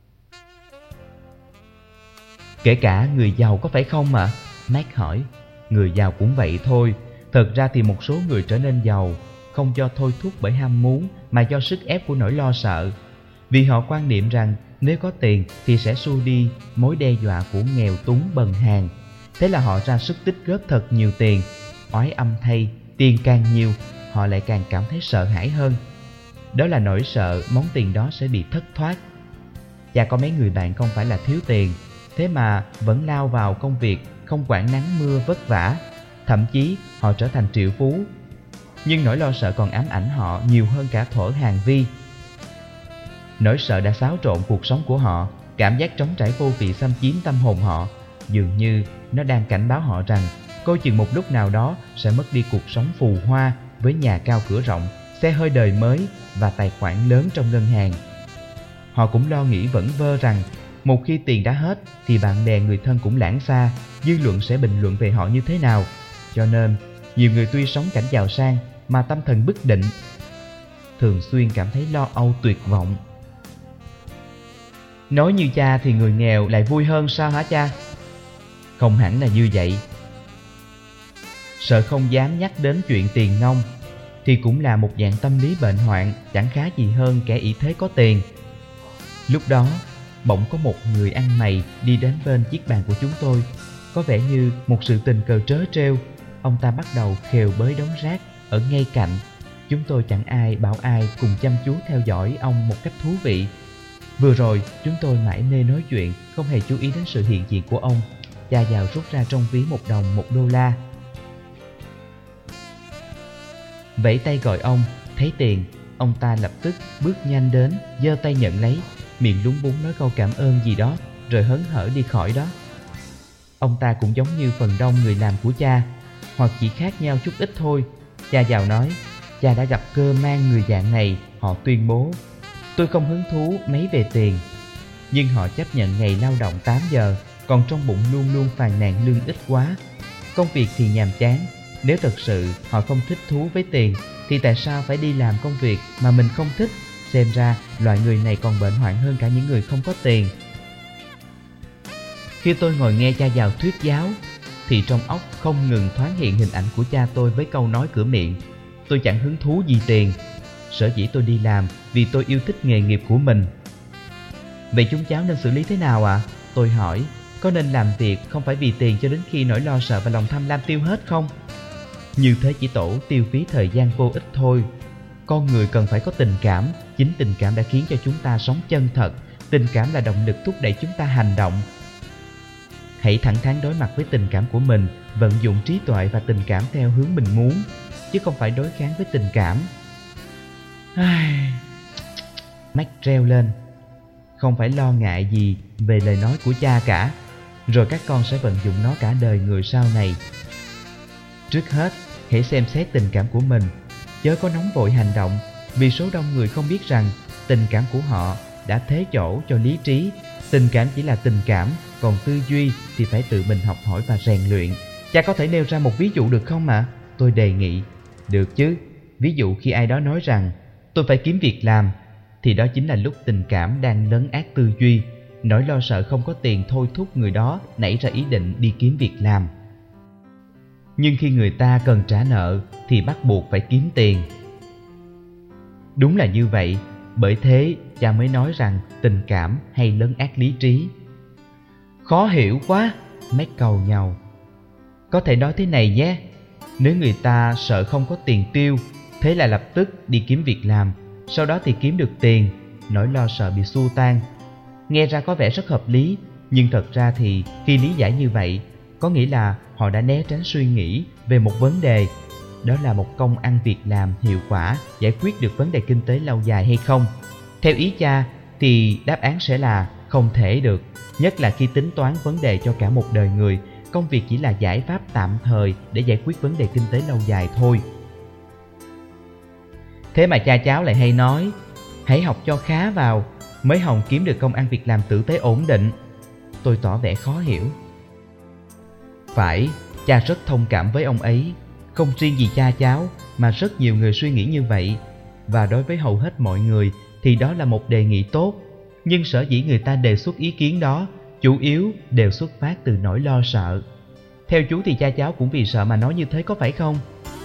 Kể cả người giàu có phải không ạ? À? Mac hỏi. Người giàu cũng vậy thôi. Thật ra thì một số người trở nên giàu không do thôi thúc bởi ham muốn mà do sức ép của nỗi lo sợ. Vì họ quan niệm rằng nếu có tiền thì sẽ xua đi mối đe dọa của nghèo túng bần hàn. Thế là họ ra sức tích góp thật nhiều tiền. Oái âm thay, tiền càng nhiều, họ lại càng cảm thấy sợ hãi hơn. Đó là nỗi sợ món tiền đó sẽ bị thất thoát. Cha có mấy người bạn không phải là thiếu tiền, thế mà vẫn lao vào công việc, không quản nắng mưa vất vả. Thậm chí họ trở thành triệu phú. Nhưng nỗi lo sợ còn ám ảnh họ nhiều hơn cả thuở hàng vi. Nỗi sợ đã xáo trộn cuộc sống của họ. Cảm giác trống trải vô vị xâm chiếm tâm hồn họ. Dường như nó đang cảnh báo họ rằng coi chừng một lúc nào đó sẽ mất đi cuộc sống phù hoa với nhà cao cửa rộng, xe hơi đời mới và tài khoản lớn trong ngân hàng. Họ cũng lo nghĩ vẩn vơ rằng một khi tiền đã hết thì bạn bè người thân cũng lãng xa, dư luận sẽ bình luận về họ như thế nào. Cho nên nhiều người tuy sống cảnh giàu sang mà tâm thần bất định, thường xuyên cảm thấy lo âu tuyệt vọng. Nói như cha thì người nghèo lại vui hơn sao hả cha? Không hẳn là như vậy. Sợ không dám nhắc đến chuyện tiền nong thì cũng là một dạng tâm lý bệnh hoạn, chẳng khá gì hơn kẻ ỷ thế có tiền. Lúc đó bỗng có một người ăn mày đi đến bên chiếc bàn của chúng tôi. Có vẻ như một sự tình cờ trớ trêu. Ông ta bắt đầu khều bới đống rác ở ngay cạnh. Chúng tôi chẳng ai bảo ai cùng chăm chú theo dõi ông một cách thú vị. Vừa rồi chúng tôi mải mê nói chuyện, không hề chú ý đến sự hiện diện của ông. Cha giàu rút ra trong ví một đồng một đô la, vẫy tay gọi ông. Thấy tiền, ông ta lập tức bước nhanh đến, giơ tay nhận lấy, miệng lúng búng nói câu cảm ơn gì đó, rồi hớn hở đi khỏi đó. Ông ta cũng giống như phần đông người làm của cha, hoặc chỉ khác nhau chút ít thôi. Cha giàu nói, cha đã gặp cơ man người dạng này. Họ tuyên bố, tôi không hứng thú mấy về tiền, nhưng họ chấp nhận ngày lao động tám giờ, còn trong bụng luôn luôn phàn nàn lương ít quá, công việc thì nhàm chán. Nếu thật sự họ không thích thú với tiền thì tại sao phải đi làm công việc mà mình không thích? Xem ra loại người này còn bệnh hoạn hơn cả những người không có tiền. Khi tôi ngồi nghe cha giàu thuyết giáo thì trong óc không ngừng thoáng hiện hình ảnh của cha tôi với câu nói cửa miệng, tôi chẳng hứng thú gì tiền, sở dĩ tôi đi làm vì tôi yêu thích nghề nghiệp của mình. Vậy chúng cháu nên xử lý thế nào ạ? À? Tôi hỏi, có nên làm việc không phải vì tiền cho đến khi nỗi lo sợ và lòng tham lam tiêu hết không? Như thế chỉ tổ tiêu phí thời gian vô ích thôi. Con người cần phải có tình cảm. Chính tình cảm đã khiến cho chúng ta sống chân thật. Tình cảm là động lực thúc đẩy chúng ta hành động. Hãy thẳng thắn đối mặt với tình cảm của mình, vận dụng trí tuệ và tình cảm theo hướng mình muốn, chứ không phải đối kháng với tình cảm. Mắt reo lên. Không phải lo ngại gì về lời nói của cha cả, rồi các con sẽ vận dụng nó cả đời người sau này. Trước hết, hãy xem xét tình cảm của mình, chớ có nóng vội hành động, vì số đông người không biết rằng tình cảm của họ đã thế chỗ cho lý trí. Tình cảm chỉ là tình cảm, còn tư duy thì phải tự mình học hỏi và rèn luyện. Cha có thể nêu ra một ví dụ được không ạ? À? Tôi đề nghị. Được chứ. Ví dụ khi ai đó nói rằng tôi phải kiếm việc làm, thì đó chính là lúc tình cảm đang lấn át tư duy. Nỗi lo sợ không có tiền thôi thúc người đó nảy ra ý định đi kiếm việc làm. Nhưng khi người ta cần trả nợ thì bắt buộc phải kiếm tiền. Đúng là như vậy, bởi thế cha mới nói rằng tình cảm hay lấn át lý trí. Khó hiểu quá, Mac cầu nhau. Có thể nói thế này nhé, nếu người ta sợ không có tiền tiêu, thế là lập tức đi kiếm việc làm, sau đó thì kiếm được tiền, nỗi lo sợ bị xua tan. Nghe ra có vẻ rất hợp lý, nhưng thật ra thì khi lý giải như vậy, có nghĩa là họ đã né tránh suy nghĩ về một vấn đề, đó là một công ăn việc làm hiệu quả giải quyết được vấn đề kinh tế lâu dài hay không. Theo ý cha thì đáp án sẽ là không thể được, nhất là khi tính toán vấn đề cho cả một đời người, công việc chỉ là giải pháp tạm thời để giải quyết vấn đề kinh tế lâu dài thôi. Thế mà cha cháu lại hay nói, hãy học cho khá vào mới hòng kiếm được công ăn việc làm tử tế ổn định. Tôi tỏ vẻ khó hiểu. Phải, cha rất thông cảm với ông ấy. Không riêng gì cha cháu mà rất nhiều người suy nghĩ như vậy. Và đối với hầu hết mọi người thì đó là một đề nghị tốt. Nhưng sở dĩ người ta đề xuất ý kiến đó chủ yếu đều xuất phát từ nỗi lo sợ. Theo chú thì cha cháu cũng vì sợ mà nói như thế có phải không?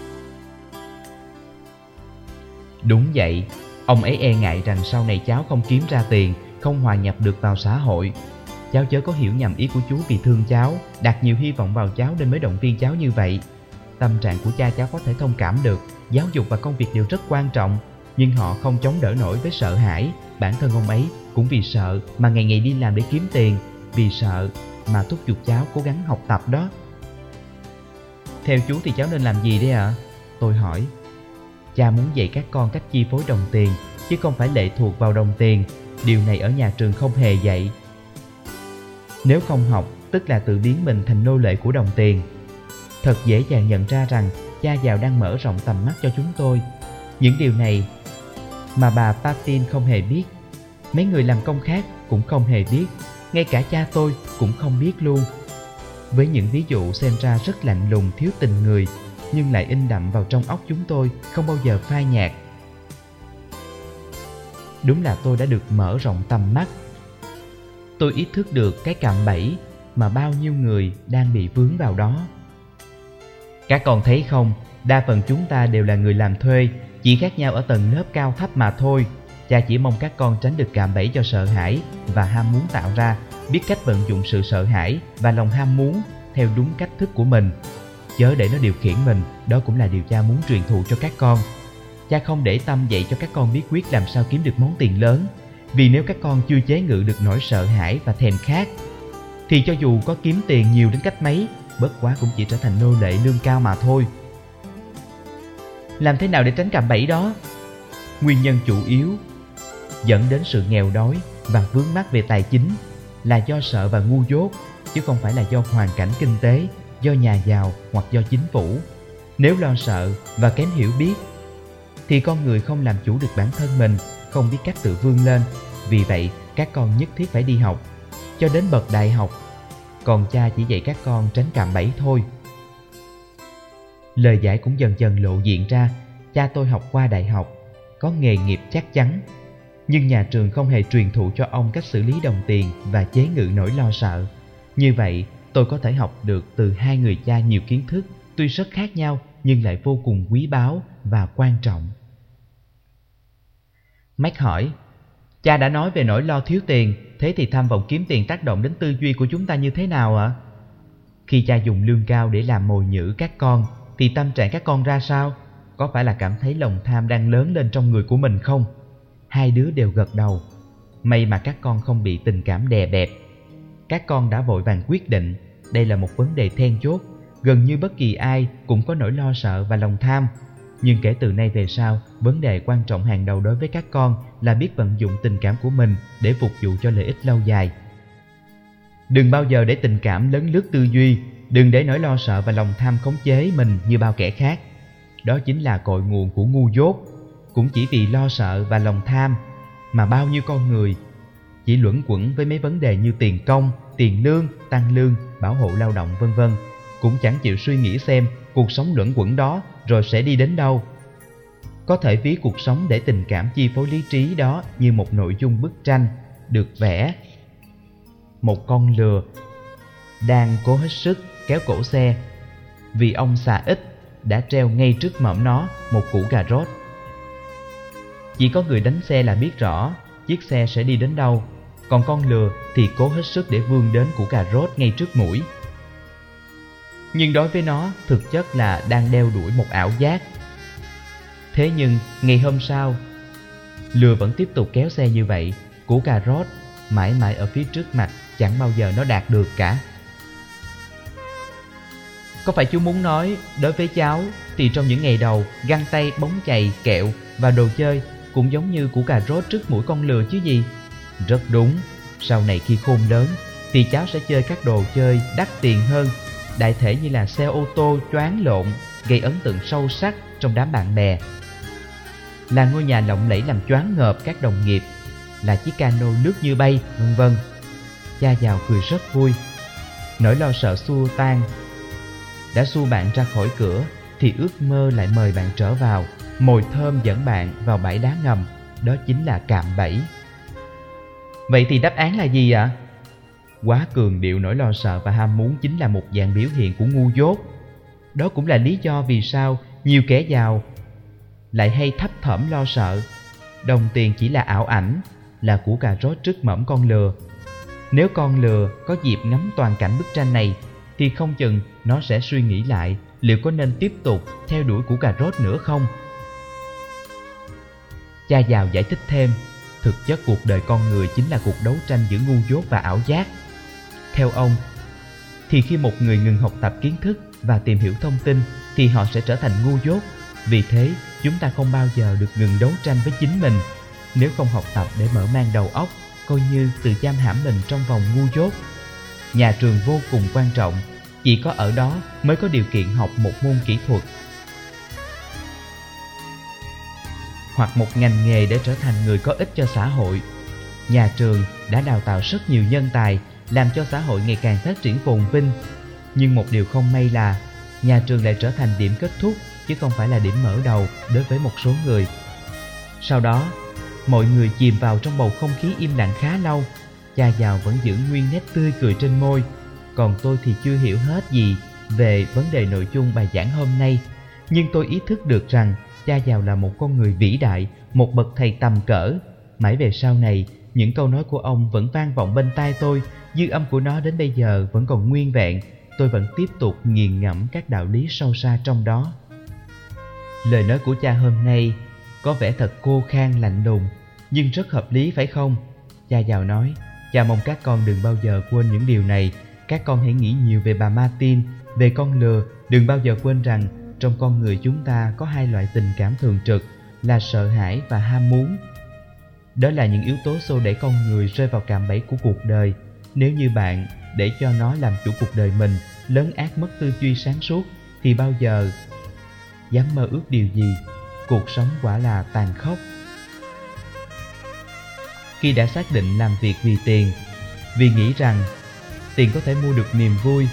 Đúng vậy, ông ấy e ngại rằng sau này cháu không kiếm ra tiền, không hòa nhập được vào xã hội. Cháu chớ có hiểu nhầm ý của chú vì thương cháu, đặt nhiều hy vọng vào cháu nên mới động viên cháu như vậy. Tâm trạng của cha cháu có thể thông cảm được, giáo dục và công việc đều rất quan trọng, nhưng họ không chống đỡ nổi với sợ hãi. Bản thân ông ấy cũng vì sợ mà ngày ngày đi làm để kiếm tiền, vì sợ mà thúc giục cháu cố gắng học tập đó. Theo chú thì cháu nên làm gì đây ạ? Tôi hỏi. Cha muốn dạy các con cách chi phối đồng tiền, chứ không phải lệ thuộc vào đồng tiền. Điều này ở nhà trường không hề dạy. Nếu không học, tức là tự biến mình thành nô lệ của đồng tiền. Thật dễ dàng nhận ra rằng cha giàu đang mở rộng tầm mắt cho chúng tôi. Những điều này mà bà Patin không hề biết. Mấy người làm công khác cũng không hề biết. Ngay cả cha tôi cũng không biết luôn. Với những ví dụ xem ra rất lạnh lùng, thiếu tình người, nhưng lại in đậm vào trong óc chúng tôi, không bao giờ phai nhạt. Đúng là tôi đã được mở rộng tầm mắt. Tôi ý thức được cái cạm bẫy mà bao nhiêu người đang bị vướng vào đó. Các con thấy không, đa phần chúng ta đều là người làm thuê, chỉ khác nhau ở tầng lớp cao thấp mà thôi. Cha chỉ mong các con tránh được cạm bẫy do sợ hãi và ham muốn tạo ra, biết cách vận dụng sự sợ hãi và lòng ham muốn theo đúng cách thức của mình, chớ để nó điều khiển mình. Đó cũng là điều cha muốn truyền thụ cho các con. Cha không để tâm dạy cho các con bí quyết làm sao kiếm được món tiền lớn, vì nếu các con chưa chế ngự được nỗi sợ hãi và thèm khát, thì cho dù có kiếm tiền nhiều đến cách mấy, bất quá cũng chỉ trở thành nô lệ lương cao mà thôi. Làm thế nào để tránh cạm bẫy đó? Nguyên nhân chủ yếu dẫn đến sự nghèo đói và vướng mắc về tài chính là do sợ và ngu dốt, chứ không phải là do hoàn cảnh kinh tế, do nhà giàu hoặc do chính phủ. Nếu lo sợ và kém hiểu biết, thì con người không làm chủ được bản thân mình, không biết cách tự vươn lên. Vì vậy, các con nhất thiết phải đi học, cho đến bậc đại học. Còn cha chỉ dạy các con tránh cạm bẫy thôi. Lời giải cũng dần dần lộ diện ra. Cha tôi học qua đại học, có nghề nghiệp chắc chắn, nhưng nhà trường không hề truyền thụ cho ông cách xử lý đồng tiền và chế ngự nỗi lo sợ. Như vậy, tôi có thể học được từ hai người cha nhiều kiến thức, tuy rất khác nhau nhưng lại vô cùng quý báu và quan trọng. Mac hỏi, cha đã nói về nỗi lo thiếu tiền, thế thì tham vọng kiếm tiền tác động đến tư duy của chúng ta như thế nào ạ? Khi cha dùng lương cao để làm mồi nhử các con, thì tâm trạng các con ra sao? Có phải là cảm thấy lòng tham đang lớn lên trong người của mình không? Hai đứa đều gật đầu. May mà các con không bị tình cảm đè bẹp. Các con đã vội vàng quyết định. Đây là một vấn đề then chốt. Gần như bất kỳ ai cũng có nỗi lo sợ và lòng tham. Nhưng kể từ nay về sau, vấn đề quan trọng hàng đầu đối với các con là biết vận dụng tình cảm của mình để phục vụ cho lợi ích lâu dài. Đừng bao giờ để tình cảm lấn lướt tư duy. Đừng để nỗi lo sợ và lòng tham khống chế mình như bao kẻ khác. Đó chính là cội nguồn của ngu dốt. Cũng chỉ vì lo sợ và lòng tham mà bao nhiêu con người chỉ luẩn quẩn với mấy vấn đề như tiền công, tiền lương, tăng lương, bảo hộ lao động vân vân, cũng chẳng chịu suy nghĩ xem cuộc sống luẩn quẩn đó rồi sẽ đi đến đâu. Có thể ví cuộc sống để tình cảm chi phối lý trí đó như một nội dung bức tranh được vẽ. Một con lừa đang cố hết sức kéo cổ xe, vì ông xà ích đã treo ngay trước mỏm nó một củ cà rốt. Chỉ có người đánh xe là biết rõ chiếc xe sẽ đi đến đâu, còn con lừa thì cố hết sức để vươn đến củ cà rốt ngay trước mũi. Nhưng đối với nó, thực chất là đang đeo đuổi một ảo giác. Thế nhưng ngày hôm sau, lừa vẫn tiếp tục kéo xe như vậy. Củ cà rốt mãi mãi ở phía trước mặt, chẳng bao giờ nó đạt được cả. Có phải chú muốn nói, đối với cháu thì trong những ngày đầu, găng tay, bóng chày, kẹo và đồ chơi cũng giống như củ cà rốt trước mũi con lừa chứ gì? Rất đúng. Sau này khi khôn lớn thì cháu sẽ chơi các đồ chơi đắt tiền hơn, đại thể như là xe ô tô choáng lộn, gây ấn tượng sâu sắc trong đám bạn bè, là ngôi nhà lộng lẫy làm choáng ngợp các đồng nghiệp, là chiếc cano lướt như bay, vân vân. Cha giàu cười rất vui. Nỗi lo sợ xua tan. Đã xua bạn ra khỏi cửa thì ước mơ lại mời bạn trở vào, mồi thơm dẫn bạn vào bãi đá ngầm. Đó chính là cạm bẫy. Vậy thì đáp án là gì ạ? Quá cường điệu nỗi lo sợ và ham muốn chính là một dạng biểu hiện của ngu dốt. Đó cũng là lý do vì sao nhiều kẻ giàu lại hay thấp thỏm lo sợ. Đồng tiền chỉ là ảo ảnh, là củ cà rốt trước mỏm con lừa. Nếu con lừa có dịp ngắm toàn cảnh bức tranh này thì không chừng nó sẽ suy nghĩ lại liệu có nên tiếp tục theo đuổi củ cà rốt nữa không. Cha giàu giải thích thêm, thực chất cuộc đời con người chính là cuộc đấu tranh giữa ngu dốt và ảo giác. Theo ông, thì khi một người ngừng học tập kiến thức và tìm hiểu thông tin thì họ sẽ trở thành ngu dốt. Vì thế, chúng ta không bao giờ được ngừng đấu tranh với chính mình. Nếu không học tập để mở mang đầu óc, coi như tự giam hãm mình trong vòng ngu dốt. Nhà trường vô cùng quan trọng, chỉ có ở đó mới có điều kiện học một môn kỹ thuật hoặc một ngành nghề để trở thành người có ích cho xã hội. Nhà trường đã đào tạo rất nhiều nhân tài, làm cho xã hội ngày càng phát triển phồn vinh. Nhưng một điều không may là nhà trường lại trở thành điểm kết thúc chứ không phải là điểm mở đầu đối với một số người. Sau đó, mọi người chìm vào trong bầu không khí im lặng khá lâu. Cha giàu vẫn giữ nguyên nét tươi cười trên môi, còn tôi thì chưa hiểu hết gì về vấn đề nội dung bài giảng hôm nay. Nhưng tôi ý thức được rằng cha giàu là một con người vĩ đại, một bậc thầy tầm cỡ. Mãi về sau này, những câu nói của ông vẫn vang vọng bên tai tôi, dư âm của nó đến bây giờ vẫn còn nguyên vẹn. Tôi vẫn tiếp tục nghiền ngẫm các đạo lý sâu xa trong đó. Lời nói của cha hôm nay có vẻ thật khô khan lạnh lùng, nhưng rất hợp lý phải không? Cha giàu nói, cha mong các con đừng bao giờ quên những điều này. Các con hãy nghĩ nhiều về bà Martin, về con lừa. Đừng bao giờ quên rằng trong con người chúng ta có hai loại tình cảm thường trực là sợ hãi và ham muốn. Đó là những yếu tố xô đẩy con người rơi vào cạm bẫy của cuộc đời. Nếu như bạn để cho nó làm chủ cuộc đời mình, lấn át mất tư duy sáng suốt, thì bao giờ dám mơ ước điều gì? Cuộc sống quả là tàn khốc. Khi đã xác định làm việc vì tiền, vì nghĩ rằng tiền có thể mua được niềm vui,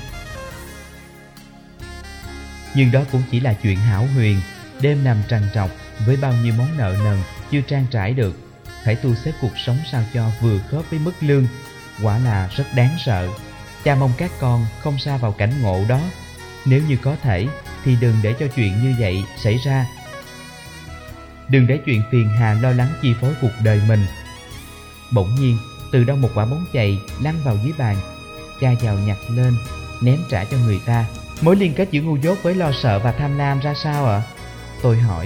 nhưng đó cũng chỉ là chuyện hão huyền. Đêm nằm trằn trọc với bao nhiêu món nợ nần chưa trang trải được, phải tu xếp cuộc sống sao cho vừa khớp với mức lương, quả là rất đáng sợ. Cha mong các con không sa vào cảnh ngộ đó. Nếu như có thể thì đừng để cho chuyện như vậy xảy ra. Đừng để chuyện phiền hà lo lắng chi phối cuộc đời mình. Bỗng nhiên, từ đâu một quả bóng chày lăn vào dưới bàn. Cha giàu nhặt lên, ném trả cho người ta. Mối liên kết giữa ngu dốt với lo sợ và tham lam ra sao ạ? Tôi hỏi.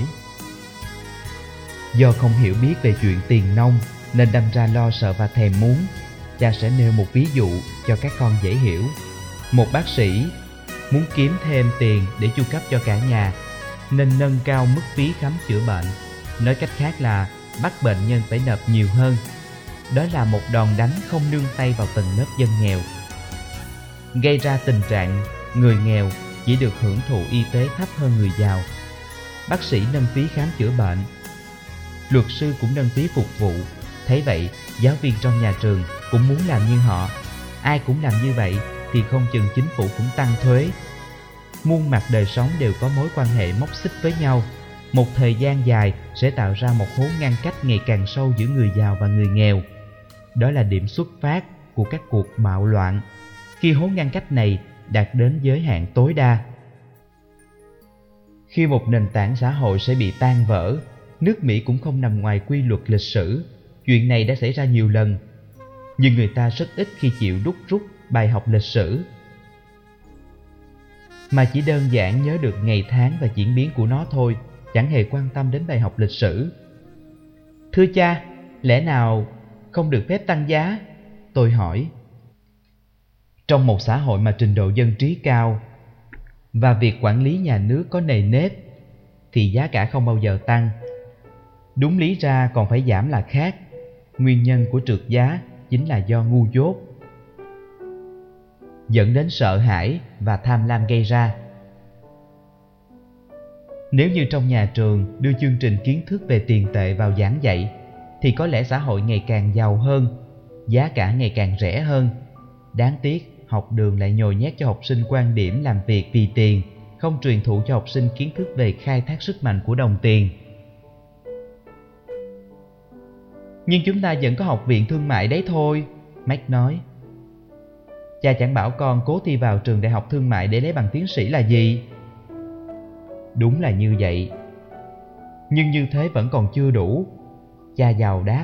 Do không hiểu biết về chuyện tiền nong nên đâm ra lo sợ và thèm muốn. Cha sẽ nêu một ví dụ cho các con dễ hiểu. Một bác sĩ muốn kiếm thêm tiền để chu cấp cho cả nhà nên nâng cao mức phí khám chữa bệnh. Nói cách khác là bắt bệnh nhân phải nộp nhiều hơn. Đó là một đòn đánh không nương tay vào tầng lớp dân nghèo, gây ra tình trạng người nghèo chỉ được hưởng thụ y tế thấp hơn người giàu. Bác sĩ nâng phí khám chữa bệnh, luật sư cũng nâng phí phục vụ. Thấy vậy, giáo viên trong nhà trường cũng muốn làm như họ. Ai cũng làm như vậy thì không chừng chính phủ cũng tăng thuế. Muôn mặt đời sống đều có mối quan hệ móc xích với nhau. Một thời gian dài sẽ tạo ra một hố ngăn cách ngày càng sâu giữa người giàu và người nghèo. Đó là điểm xuất phát của các cuộc bạo loạn. Khi hố ngăn cách này đạt đến giới hạn tối đa, khi một nền tảng xã hội sẽ bị tan vỡ. Nước Mỹ cũng không nằm ngoài quy luật lịch sử. Chuyện này đã xảy ra nhiều lần, nhưng người ta rất ít khi chịu đúc rút bài học lịch sử, mà chỉ đơn giản nhớ được ngày tháng và diễn biến của nó thôi, chẳng hề quan tâm đến bài học lịch sử. Thưa cha, lẽ nào không được phép tăng giá? Tôi hỏi. Trong một xã hội mà trình độ dân trí cao và việc quản lý nhà nước có nề nếp thì giá cả không bao giờ tăng. Đúng lý ra còn phải giảm là khác. Nguyên nhân của trượt giá chính là do ngu dốt, dẫn đến sợ hãi và tham lam gây ra. Nếu như trong nhà trường đưa chương trình kiến thức về tiền tệ vào giảng dạy thì có lẽ xã hội ngày càng giàu hơn, giá cả ngày càng rẻ hơn. Đáng tiếc, học đường lại nhồi nhét cho học sinh quan điểm làm việc vì tiền, không truyền thụ cho học sinh kiến thức về khai thác sức mạnh của đồng tiền. Nhưng chúng ta vẫn có học viện thương mại đấy thôi, Mac nói. Cha chẳng bảo con cố thi vào trường đại học thương mại để lấy bằng tiến sĩ là gì? Đúng là như vậy, nhưng như thế vẫn còn chưa đủ, cha giàu đáp.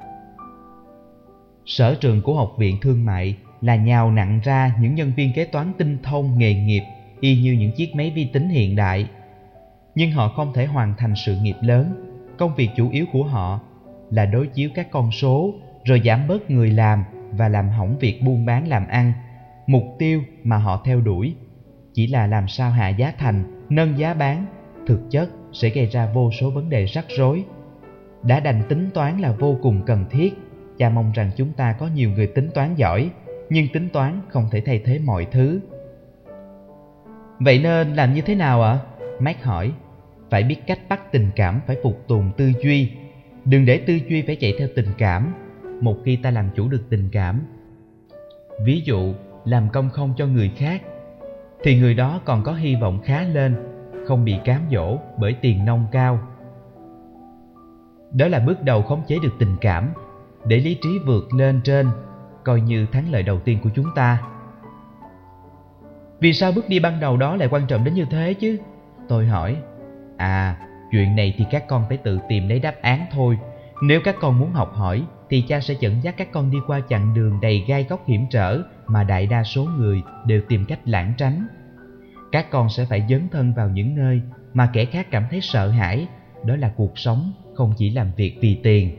Sở trường của học viện thương mại là nhào nặn ra những nhân viên kế toán tinh thông nghề nghiệp y như những chiếc máy vi tính hiện đại. Nhưng họ không thể hoàn thành sự nghiệp lớn. Công việc chủ yếu của họ là đối chiếu các con số, rồi giảm bớt người làm và làm hỏng việc buôn bán làm ăn. Mục tiêu mà họ theo đuổi chỉ là làm sao hạ giá thành, nâng giá bán, thực chất sẽ gây ra vô số vấn đề rắc rối. Đã đành tính toán là vô cùng cần thiết. Cha mong rằng chúng ta có nhiều người tính toán giỏi, nhưng tính toán không thể thay thế mọi thứ. Vậy nên làm như thế nào ạ? Mark hỏi. Phải biết cách bắt tình cảm phải phục tùng tư duy. Đừng để tư duy phải chạy theo tình cảm. Một khi ta làm chủ được tình cảm, ví dụ làm công không cho người khác, thì người đó còn có hy vọng khá lên, không bị cám dỗ bởi tiền nong cao. Đó là bước đầu khống chế được tình cảm, để lý trí vượt lên trên, coi như thắng lợi đầu tiên của chúng ta. Vì sao bước đi ban đầu đó lại quan trọng đến như thế chứ? Tôi hỏi. À, chuyện này thì các con phải tự tìm lấy đáp án thôi. Nếu các con muốn học hỏi, thì cha sẽ dẫn dắt các con đi qua chặng đường đầy gai góc hiểm trở mà đại đa số người đều tìm cách lảng tránh. Các con sẽ phải dấn thân vào những nơi mà kẻ khác cảm thấy sợ hãi. Đó là cuộc sống, không chỉ làm việc vì tiền.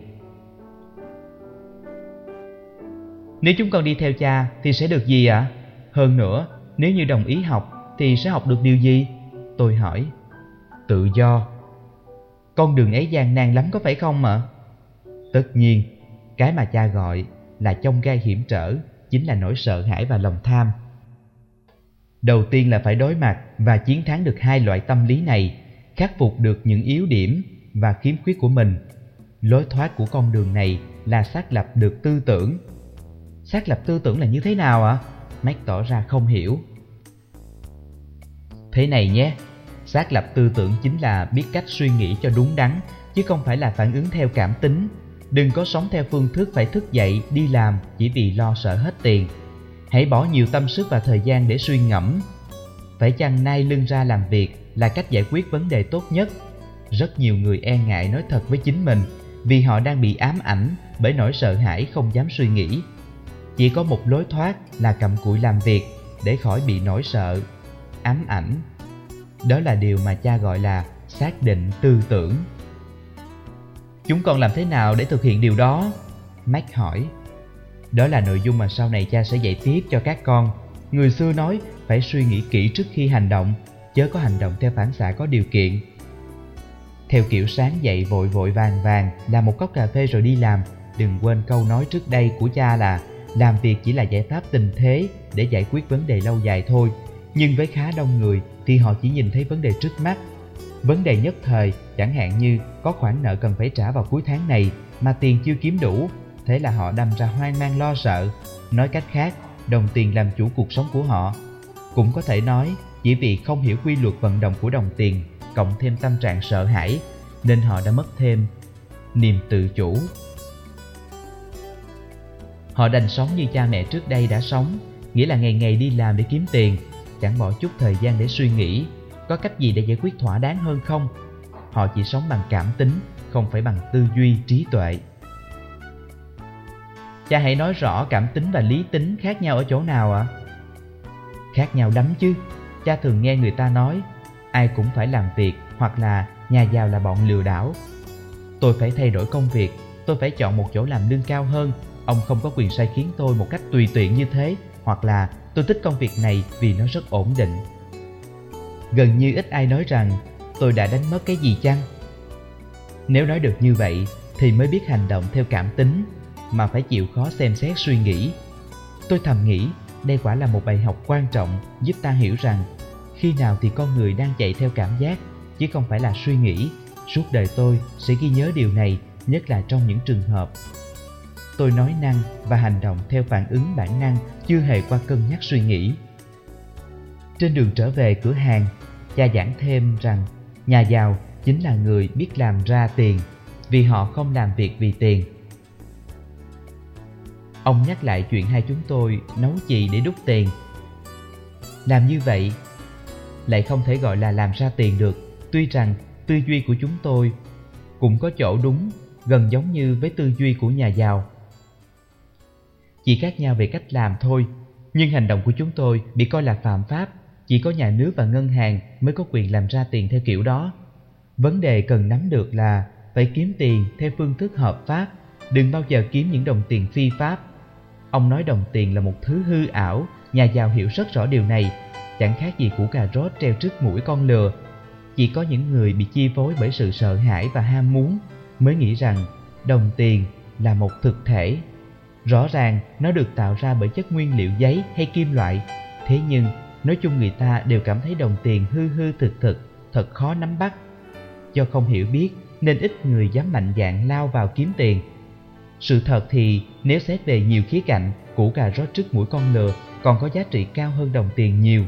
Nếu chúng con đi theo cha thì sẽ được gì ạ? À? Hơn nữa, nếu như đồng ý học thì sẽ học được điều gì? Tôi hỏi. Tự do. Con đường ấy gian nan lắm có phải không ạ? Tất nhiên, cái mà cha gọi là chông gai hiểm trở chính là nỗi sợ hãi và lòng tham. Đầu tiên là phải đối mặt và chiến thắng được hai loại tâm lý này, khắc phục được những yếu điểm và khiếm khuyết của mình. Lối thoát của con đường này là xác lập được tư tưởng. Xác lập tư tưởng là như thế nào ạ? À? Mark tỏ ra không hiểu. Thế này nhé, xác lập tư tưởng chính là biết cách suy nghĩ cho đúng đắn, chứ không phải là phản ứng theo cảm tính. Đừng có sống theo phương thức phải thức dậy, đi làm chỉ vì lo sợ hết tiền. Hãy bỏ nhiều tâm sức và thời gian để suy ngẫm. Phải chăng nay lưng ra làm việc là cách giải quyết vấn đề tốt nhất? Rất nhiều người e ngại nói thật với chính mình vì họ đang bị ám ảnh bởi nỗi sợ hãi không dám suy nghĩ. Chỉ có một lối thoát là cặm cụi làm việc để khỏi bị nỗi sợ, ám ảnh. Đó là điều mà cha gọi là xác định tư tưởng. Chúng con làm thế nào để thực hiện điều đó? Mark hỏi. Đó là nội dung mà sau này cha sẽ dạy tiếp cho các con. Người xưa nói phải suy nghĩ kỹ trước khi hành động, chớ có hành động theo phản xạ có điều kiện. Theo kiểu sáng dậy vội vội vàng vàng, làm một cốc cà phê rồi đi làm. Đừng quên câu nói trước đây của cha là làm việc chỉ là giải pháp tình thế để giải quyết vấn đề lâu dài thôi. Nhưng với khá đông người thì họ chỉ nhìn thấy vấn đề trước mắt. Vấn đề nhất thời, chẳng hạn như có khoản nợ cần phải trả vào cuối tháng này mà tiền chưa kiếm đủ, thế là họ đâm ra hoang mang lo sợ. Nói cách khác, đồng tiền làm chủ cuộc sống của họ. Cũng có thể nói, chỉ vì không hiểu quy luật vận động của đồng tiền, cộng thêm tâm trạng sợ hãi, nên họ đã mất thêm niềm tự chủ. Họ đành sống như cha mẹ trước đây đã sống, nghĩa là ngày ngày đi làm để kiếm tiền, chẳng bỏ chút thời gian để suy nghĩ có cách gì để giải quyết thỏa đáng hơn không. Họ chỉ sống bằng cảm tính, không phải bằng tư duy, trí tuệ. Cha hãy nói rõ cảm tính và lý tính khác nhau ở chỗ nào ạ? À? Khác nhau lắm chứ. Cha thường nghe người ta nói ai cũng phải làm việc, hoặc là nhà giàu là bọn lừa đảo. Tôi phải thay đổi công việc, tôi phải chọn một chỗ làm lương cao hơn. Ông không có quyền sai khiến tôi một cách tùy tiện như thế. Hoặc là tôi thích công việc này vì nó rất ổn định. Gần như ít ai nói rằng tôi đã đánh mất cái gì chăng? Nếu nói được như vậy thì mới biết hành động theo cảm tính, mà phải chịu khó xem xét suy nghĩ. Tôi thầm nghĩ đây quả là một bài học quan trọng, giúp ta hiểu rằng khi nào thì con người đang chạy theo cảm giác chứ không phải là suy nghĩ. Suốt đời tôi sẽ ghi nhớ điều này, nhất là trong những trường hợp tôi nói năng và hành động theo phản ứng bản năng, chưa hề qua cân nhắc suy nghĩ. Trên đường trở về cửa hàng, cha giảng thêm rằng nhà giàu chính là người biết làm ra tiền, vì họ không làm việc vì tiền. Ông nhắc lại chuyện hai chúng tôi nấu chì để đúc tiền. Làm như vậy lại không thể gọi là làm ra tiền được, tuy rằng tư duy của chúng tôi cũng có chỗ đúng, gần giống như với tư duy của nhà giàu. Chỉ khác nhau về cách làm thôi, nhưng hành động của chúng tôi bị coi là phạm pháp. Chỉ có nhà nước và ngân hàng mới có quyền làm ra tiền theo kiểu đó. Vấn đề cần nắm được là phải kiếm tiền theo phương thức hợp pháp, đừng bao giờ kiếm những đồng tiền phi pháp. Ông nói đồng tiền là một thứ hư ảo, nhà giàu hiểu rất rõ điều này, chẳng khác gì củ cà rốt treo trước mũi con lừa. Chỉ có những người bị chi phối bởi sự sợ hãi và ham muốn mới nghĩ rằng đồng tiền là một thực thể. Rõ ràng nó được tạo ra bởi chất nguyên liệu giấy hay kim loại, thế nhưng nói chung người ta đều cảm thấy đồng tiền hư hư thực thực, thật khó nắm bắt. Do không hiểu biết nên ít người dám mạnh dạn lao vào kiếm tiền. Sự thật thì nếu xét về nhiều khía cạnh, củ cà rốt trước mũi con lừa còn có giá trị cao hơn đồng tiền nhiều.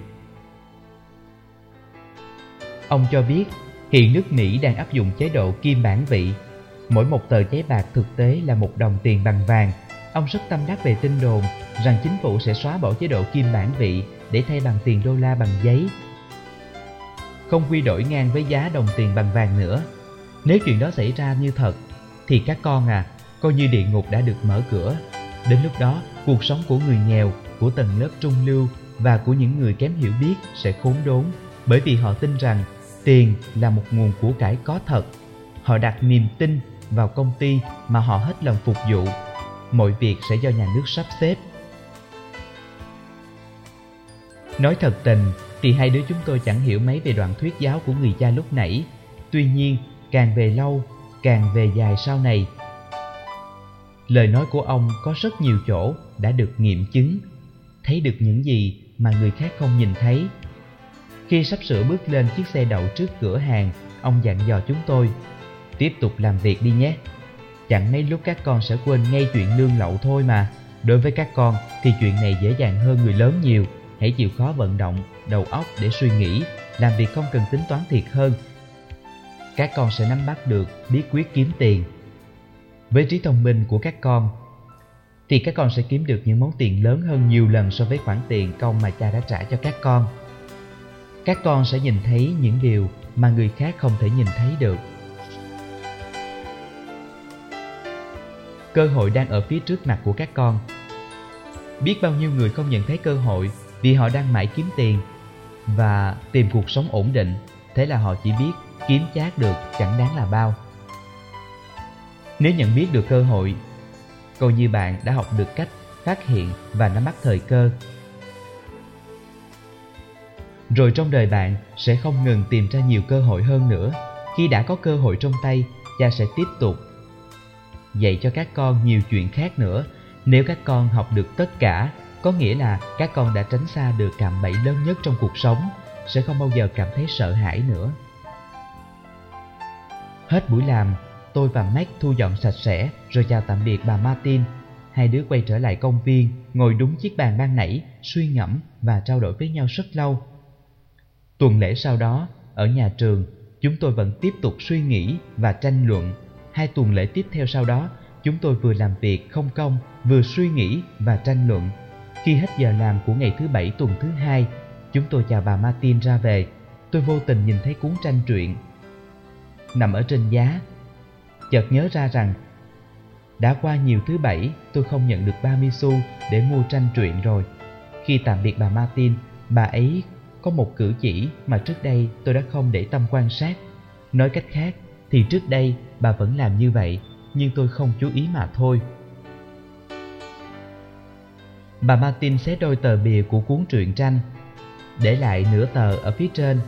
Ông cho biết hiện nước Mỹ đang áp dụng chế độ kim bản vị. Mỗi một tờ giấy bạc thực tế là một đồng tiền bằng vàng. Ông rất tâm đắc về tin đồn rằng chính phủ sẽ xóa bỏ chế độ kim bản vị để thay bằng tiền đô la bằng giấy, không quy đổi ngang với giá đồng tiền bằng vàng nữa. Nếu chuyện đó xảy ra như thật thì các con à, coi như địa ngục đã được mở cửa. Đến lúc đó, cuộc sống của người nghèo, của tầng lớp trung lưu và của những người kém hiểu biết sẽ khốn đốn, bởi vì họ tin rằng tiền là một nguồn của cải có thật. Họ đặt niềm tin vào công ty mà họ hết lòng phục vụ. Mọi việc sẽ do nhà nước sắp xếp. Nói thật tình thì hai đứa chúng tôi chẳng hiểu mấy về đoạn thuyết giáo của người cha lúc nãy. Tuy nhiên, càng về lâu, càng về dài sau này, lời nói của ông có rất nhiều chỗ đã được nghiệm chứng, thấy được những gì mà người khác không nhìn thấy. Khi sắp sửa bước lên chiếc xe đậu trước cửa hàng, ông dặn dò chúng tôi: tiếp tục làm việc đi nhé. Chẳng mấy lúc các con sẽ quên ngay chuyện lương lậu thôi mà. Đối với các con thì chuyện này dễ dàng hơn người lớn nhiều. Hãy chịu khó vận động đầu óc để suy nghĩ, làm việc không cần tính toán thiệt hơn. Các con sẽ nắm bắt được bí quyết kiếm tiền. Với trí thông minh của các con thì các con sẽ kiếm được những món tiền lớn hơn nhiều lần so với khoản tiền công mà cha đã trả cho các con. Các con sẽ nhìn thấy những điều mà người khác không thể nhìn thấy được. Cơ hội đang ở phía trước mặt của các con. Biết bao nhiêu người không nhận thấy cơ hội vì họ đang mãi kiếm tiền và tìm cuộc sống ổn định. Thế là họ chỉ biết kiếm chác được chẳng đáng là bao. Nếu nhận biết được cơ hội, coi như bạn đã học được cách phát hiện và nắm bắt thời cơ. Rồi trong đời bạn sẽ không ngừng tìm ra nhiều cơ hội hơn nữa. Khi đã có cơ hội trong tay, cha sẽ tiếp tục dạy cho các con nhiều chuyện khác nữa. Nếu các con học được tất cả, có nghĩa là các con đã tránh xa được cạm bẫy lớn nhất trong cuộc sống, sẽ không bao giờ cảm thấy sợ hãi nữa. Hết buổi làm, tôi và Mac thu dọn sạch sẽ rồi chào tạm biệt bà Martin. Hai đứa quay trở lại công viên, ngồi đúng chiếc bàn ban nãy, suy ngẫm và trao đổi với nhau rất lâu. Tuần lễ sau đó, ở nhà trường, chúng tôi vẫn tiếp tục suy nghĩ và tranh luận. Hai tuần lễ tiếp theo sau đó, chúng tôi vừa làm việc không công, vừa suy nghĩ và tranh luận. Khi hết giờ làm của ngày thứ bảy tuần thứ hai, chúng tôi chào bà Martin ra về. Tôi vô tình nhìn thấy cuốn tranh truyện nằm ở trên giá. Chợt nhớ ra rằng đã qua nhiều thứ bảy tôi không nhận được ba mươi xu để mua tranh truyện rồi. Khi tạm biệt bà Martin, bà ấy có một cử chỉ mà trước đây tôi đã không để tâm quan sát. Nói cách khác thì trước đây bà vẫn làm như vậy, nhưng tôi không chú ý mà thôi. Bà Martin xé đôi tờ bìa của cuốn truyện tranh, để lại nửa tờ ở phía trên,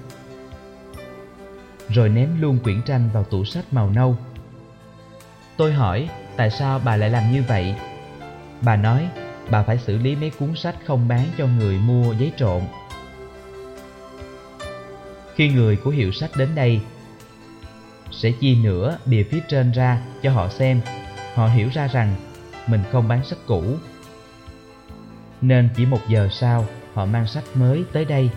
rồi ném luôn quyển tranh vào tủ sách màu nâu. Tôi hỏi tại sao bà lại làm như vậy. Bà nói bà phải xử lý mấy cuốn sách không bán cho người mua giấy trộn. Khi người của hiệu sách đến đây, sẽ chia nửa bìa phía trên ra cho họ xem. Họ hiểu ra rằng mình không bán sách cũ, nên chỉ một giờ sau họ mang sách mới tới đây.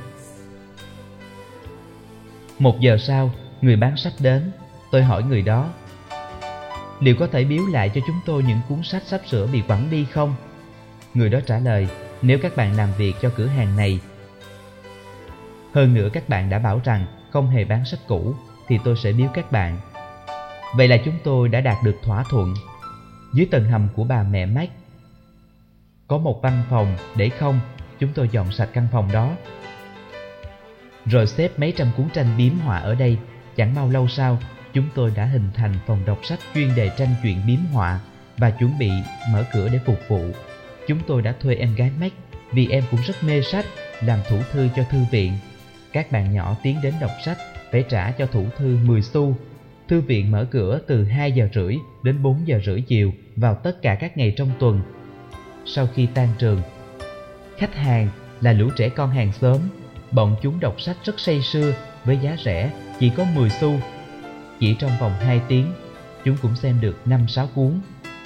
Một giờ sau, người bán sách đến. Tôi hỏi người đó liệu có thể biếu lại cho chúng tôi những cuốn sách sắp sửa bị quẳng đi không? Người đó trả lời, nếu các bạn làm việc cho cửa hàng này, hơn nữa các bạn đã bảo rằng không hề bán sách cũ, thì tôi sẽ biếu các bạn. Vậy là chúng tôi đã đạt được thỏa thuận. Dưới tầng hầm của bà mẹ Mac có một văn phòng để không. Chúng tôi dọn sạch căn phòng đó, rồi xếp mấy trăm cuốn tranh biếm họa ở đây. Chẳng bao lâu sau, chúng tôi đã hình thành phòng đọc sách chuyên đề tranh truyện biếm họa và chuẩn bị mở cửa để phục vụ. Chúng tôi đã thuê em gái Mac vì em cũng rất mê sách làm thủ thư cho thư viện. Các bạn nhỏ tiến đến đọc sách phải trả cho thủ thư mười xu. Thư viện mở cửa từ hai giờ rưỡi đến bốn giờ rưỡi chiều vào tất cả các ngày trong tuần. Sau khi tan trường, khách hàng là lũ trẻ con hàng xóm. Bọn chúng đọc sách rất say sưa với giá rẻ chỉ có mười xu. Chỉ trong vòng hai tiếng, chúng cũng xem được năm sáu cuốn.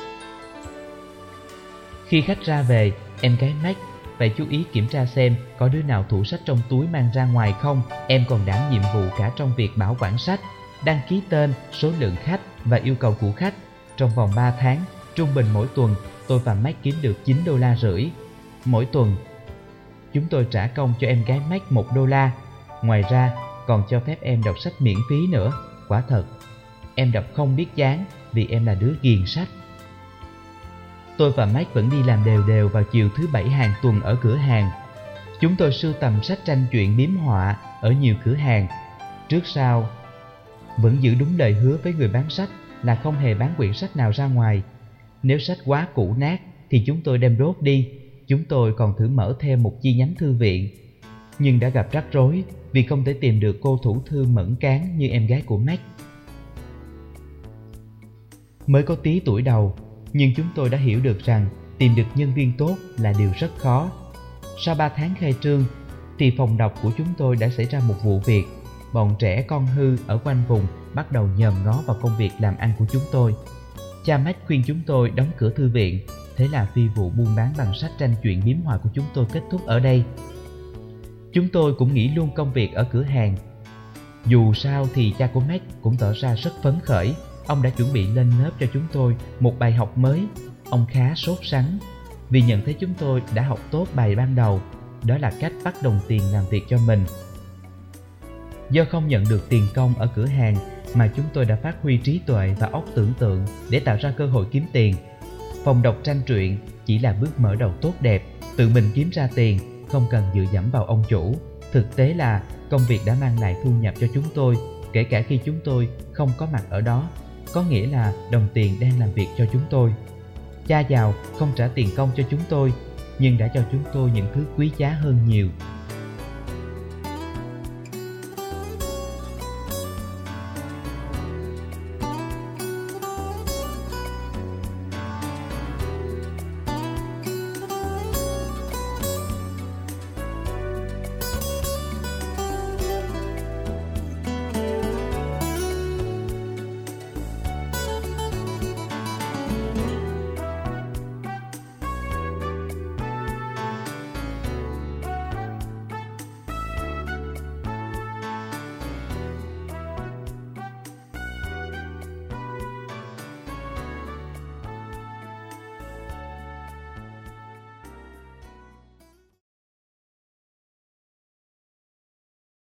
Khi khách ra về, em gái Mac phải chú ý kiểm tra xem có đứa nào thủ sách trong túi mang ra ngoài không. Em còn đảm nhiệm vụ cả trong việc bảo quản sách, đăng ký tên, số lượng khách và yêu cầu của khách. Trong vòng ba tháng, trung bình mỗi tuần, tôi và Mac kiếm được chín đô la rưỡi. Mỗi tuần, chúng tôi trả công cho em gái Mac một đô la. Ngoài ra, còn cho phép em đọc sách miễn phí nữa. Quả thật, em đọc không biết chán vì em là đứa ghiền sách. Tôi và Mac vẫn đi làm đều đều vào chiều thứ bảy hàng tuần ở cửa hàng. Chúng tôi sưu tầm sách tranh truyện biếm họa ở nhiều cửa hàng. Trước sau, vẫn giữ đúng lời hứa với người bán sách là không hề bán quyển sách nào ra ngoài. Nếu sách quá cũ nát thì chúng tôi đem đốt đi. Chúng tôi còn thử mở thêm một chi nhánh thư viện, nhưng đã gặp rắc rối vì không thể tìm được cô thủ thư mẫn cán như em gái của Mac. Mới có tí tuổi đầu, nhưng chúng tôi đã hiểu được rằng tìm được nhân viên tốt là điều rất khó. Sau ba tháng khai trương, thì phòng đọc của chúng tôi đã xảy ra một vụ việc. Bọn trẻ con hư ở quanh vùng bắt đầu nhòm ngó vào công việc làm ăn của chúng tôi. Cha Mac khuyên chúng tôi đóng cửa thư viện. Thế là phi vụ buôn bán bằng sách tranh truyện biếm họa của chúng tôi kết thúc ở đây. Chúng tôi cũng nghỉ luôn công việc ở cửa hàng. Dù sao thì cha của Mac cũng tỏ ra rất phấn khởi. Ông đã chuẩn bị lên lớp cho chúng tôi một bài học mới. Ông khá sốt sắng vì nhận thấy chúng tôi đã học tốt bài ban đầu. Đó là cách bắt đồng tiền làm việc cho mình. Do không nhận được tiền công ở cửa hàng mà chúng tôi đã phát huy trí tuệ và óc tưởng tượng để tạo ra cơ hội kiếm tiền. Phòng đọc tranh truyện chỉ là bước mở đầu tốt đẹp, tự mình kiếm ra tiền, không cần dựa dẫm vào ông chủ. Thực tế là công việc đã mang lại thu nhập cho chúng tôi, kể cả khi chúng tôi không có mặt ở đó. Có nghĩa là đồng tiền đang làm việc cho chúng tôi. Cha giàu không trả tiền công cho chúng tôi, nhưng đã cho chúng tôi những thứ quý giá hơn nhiều.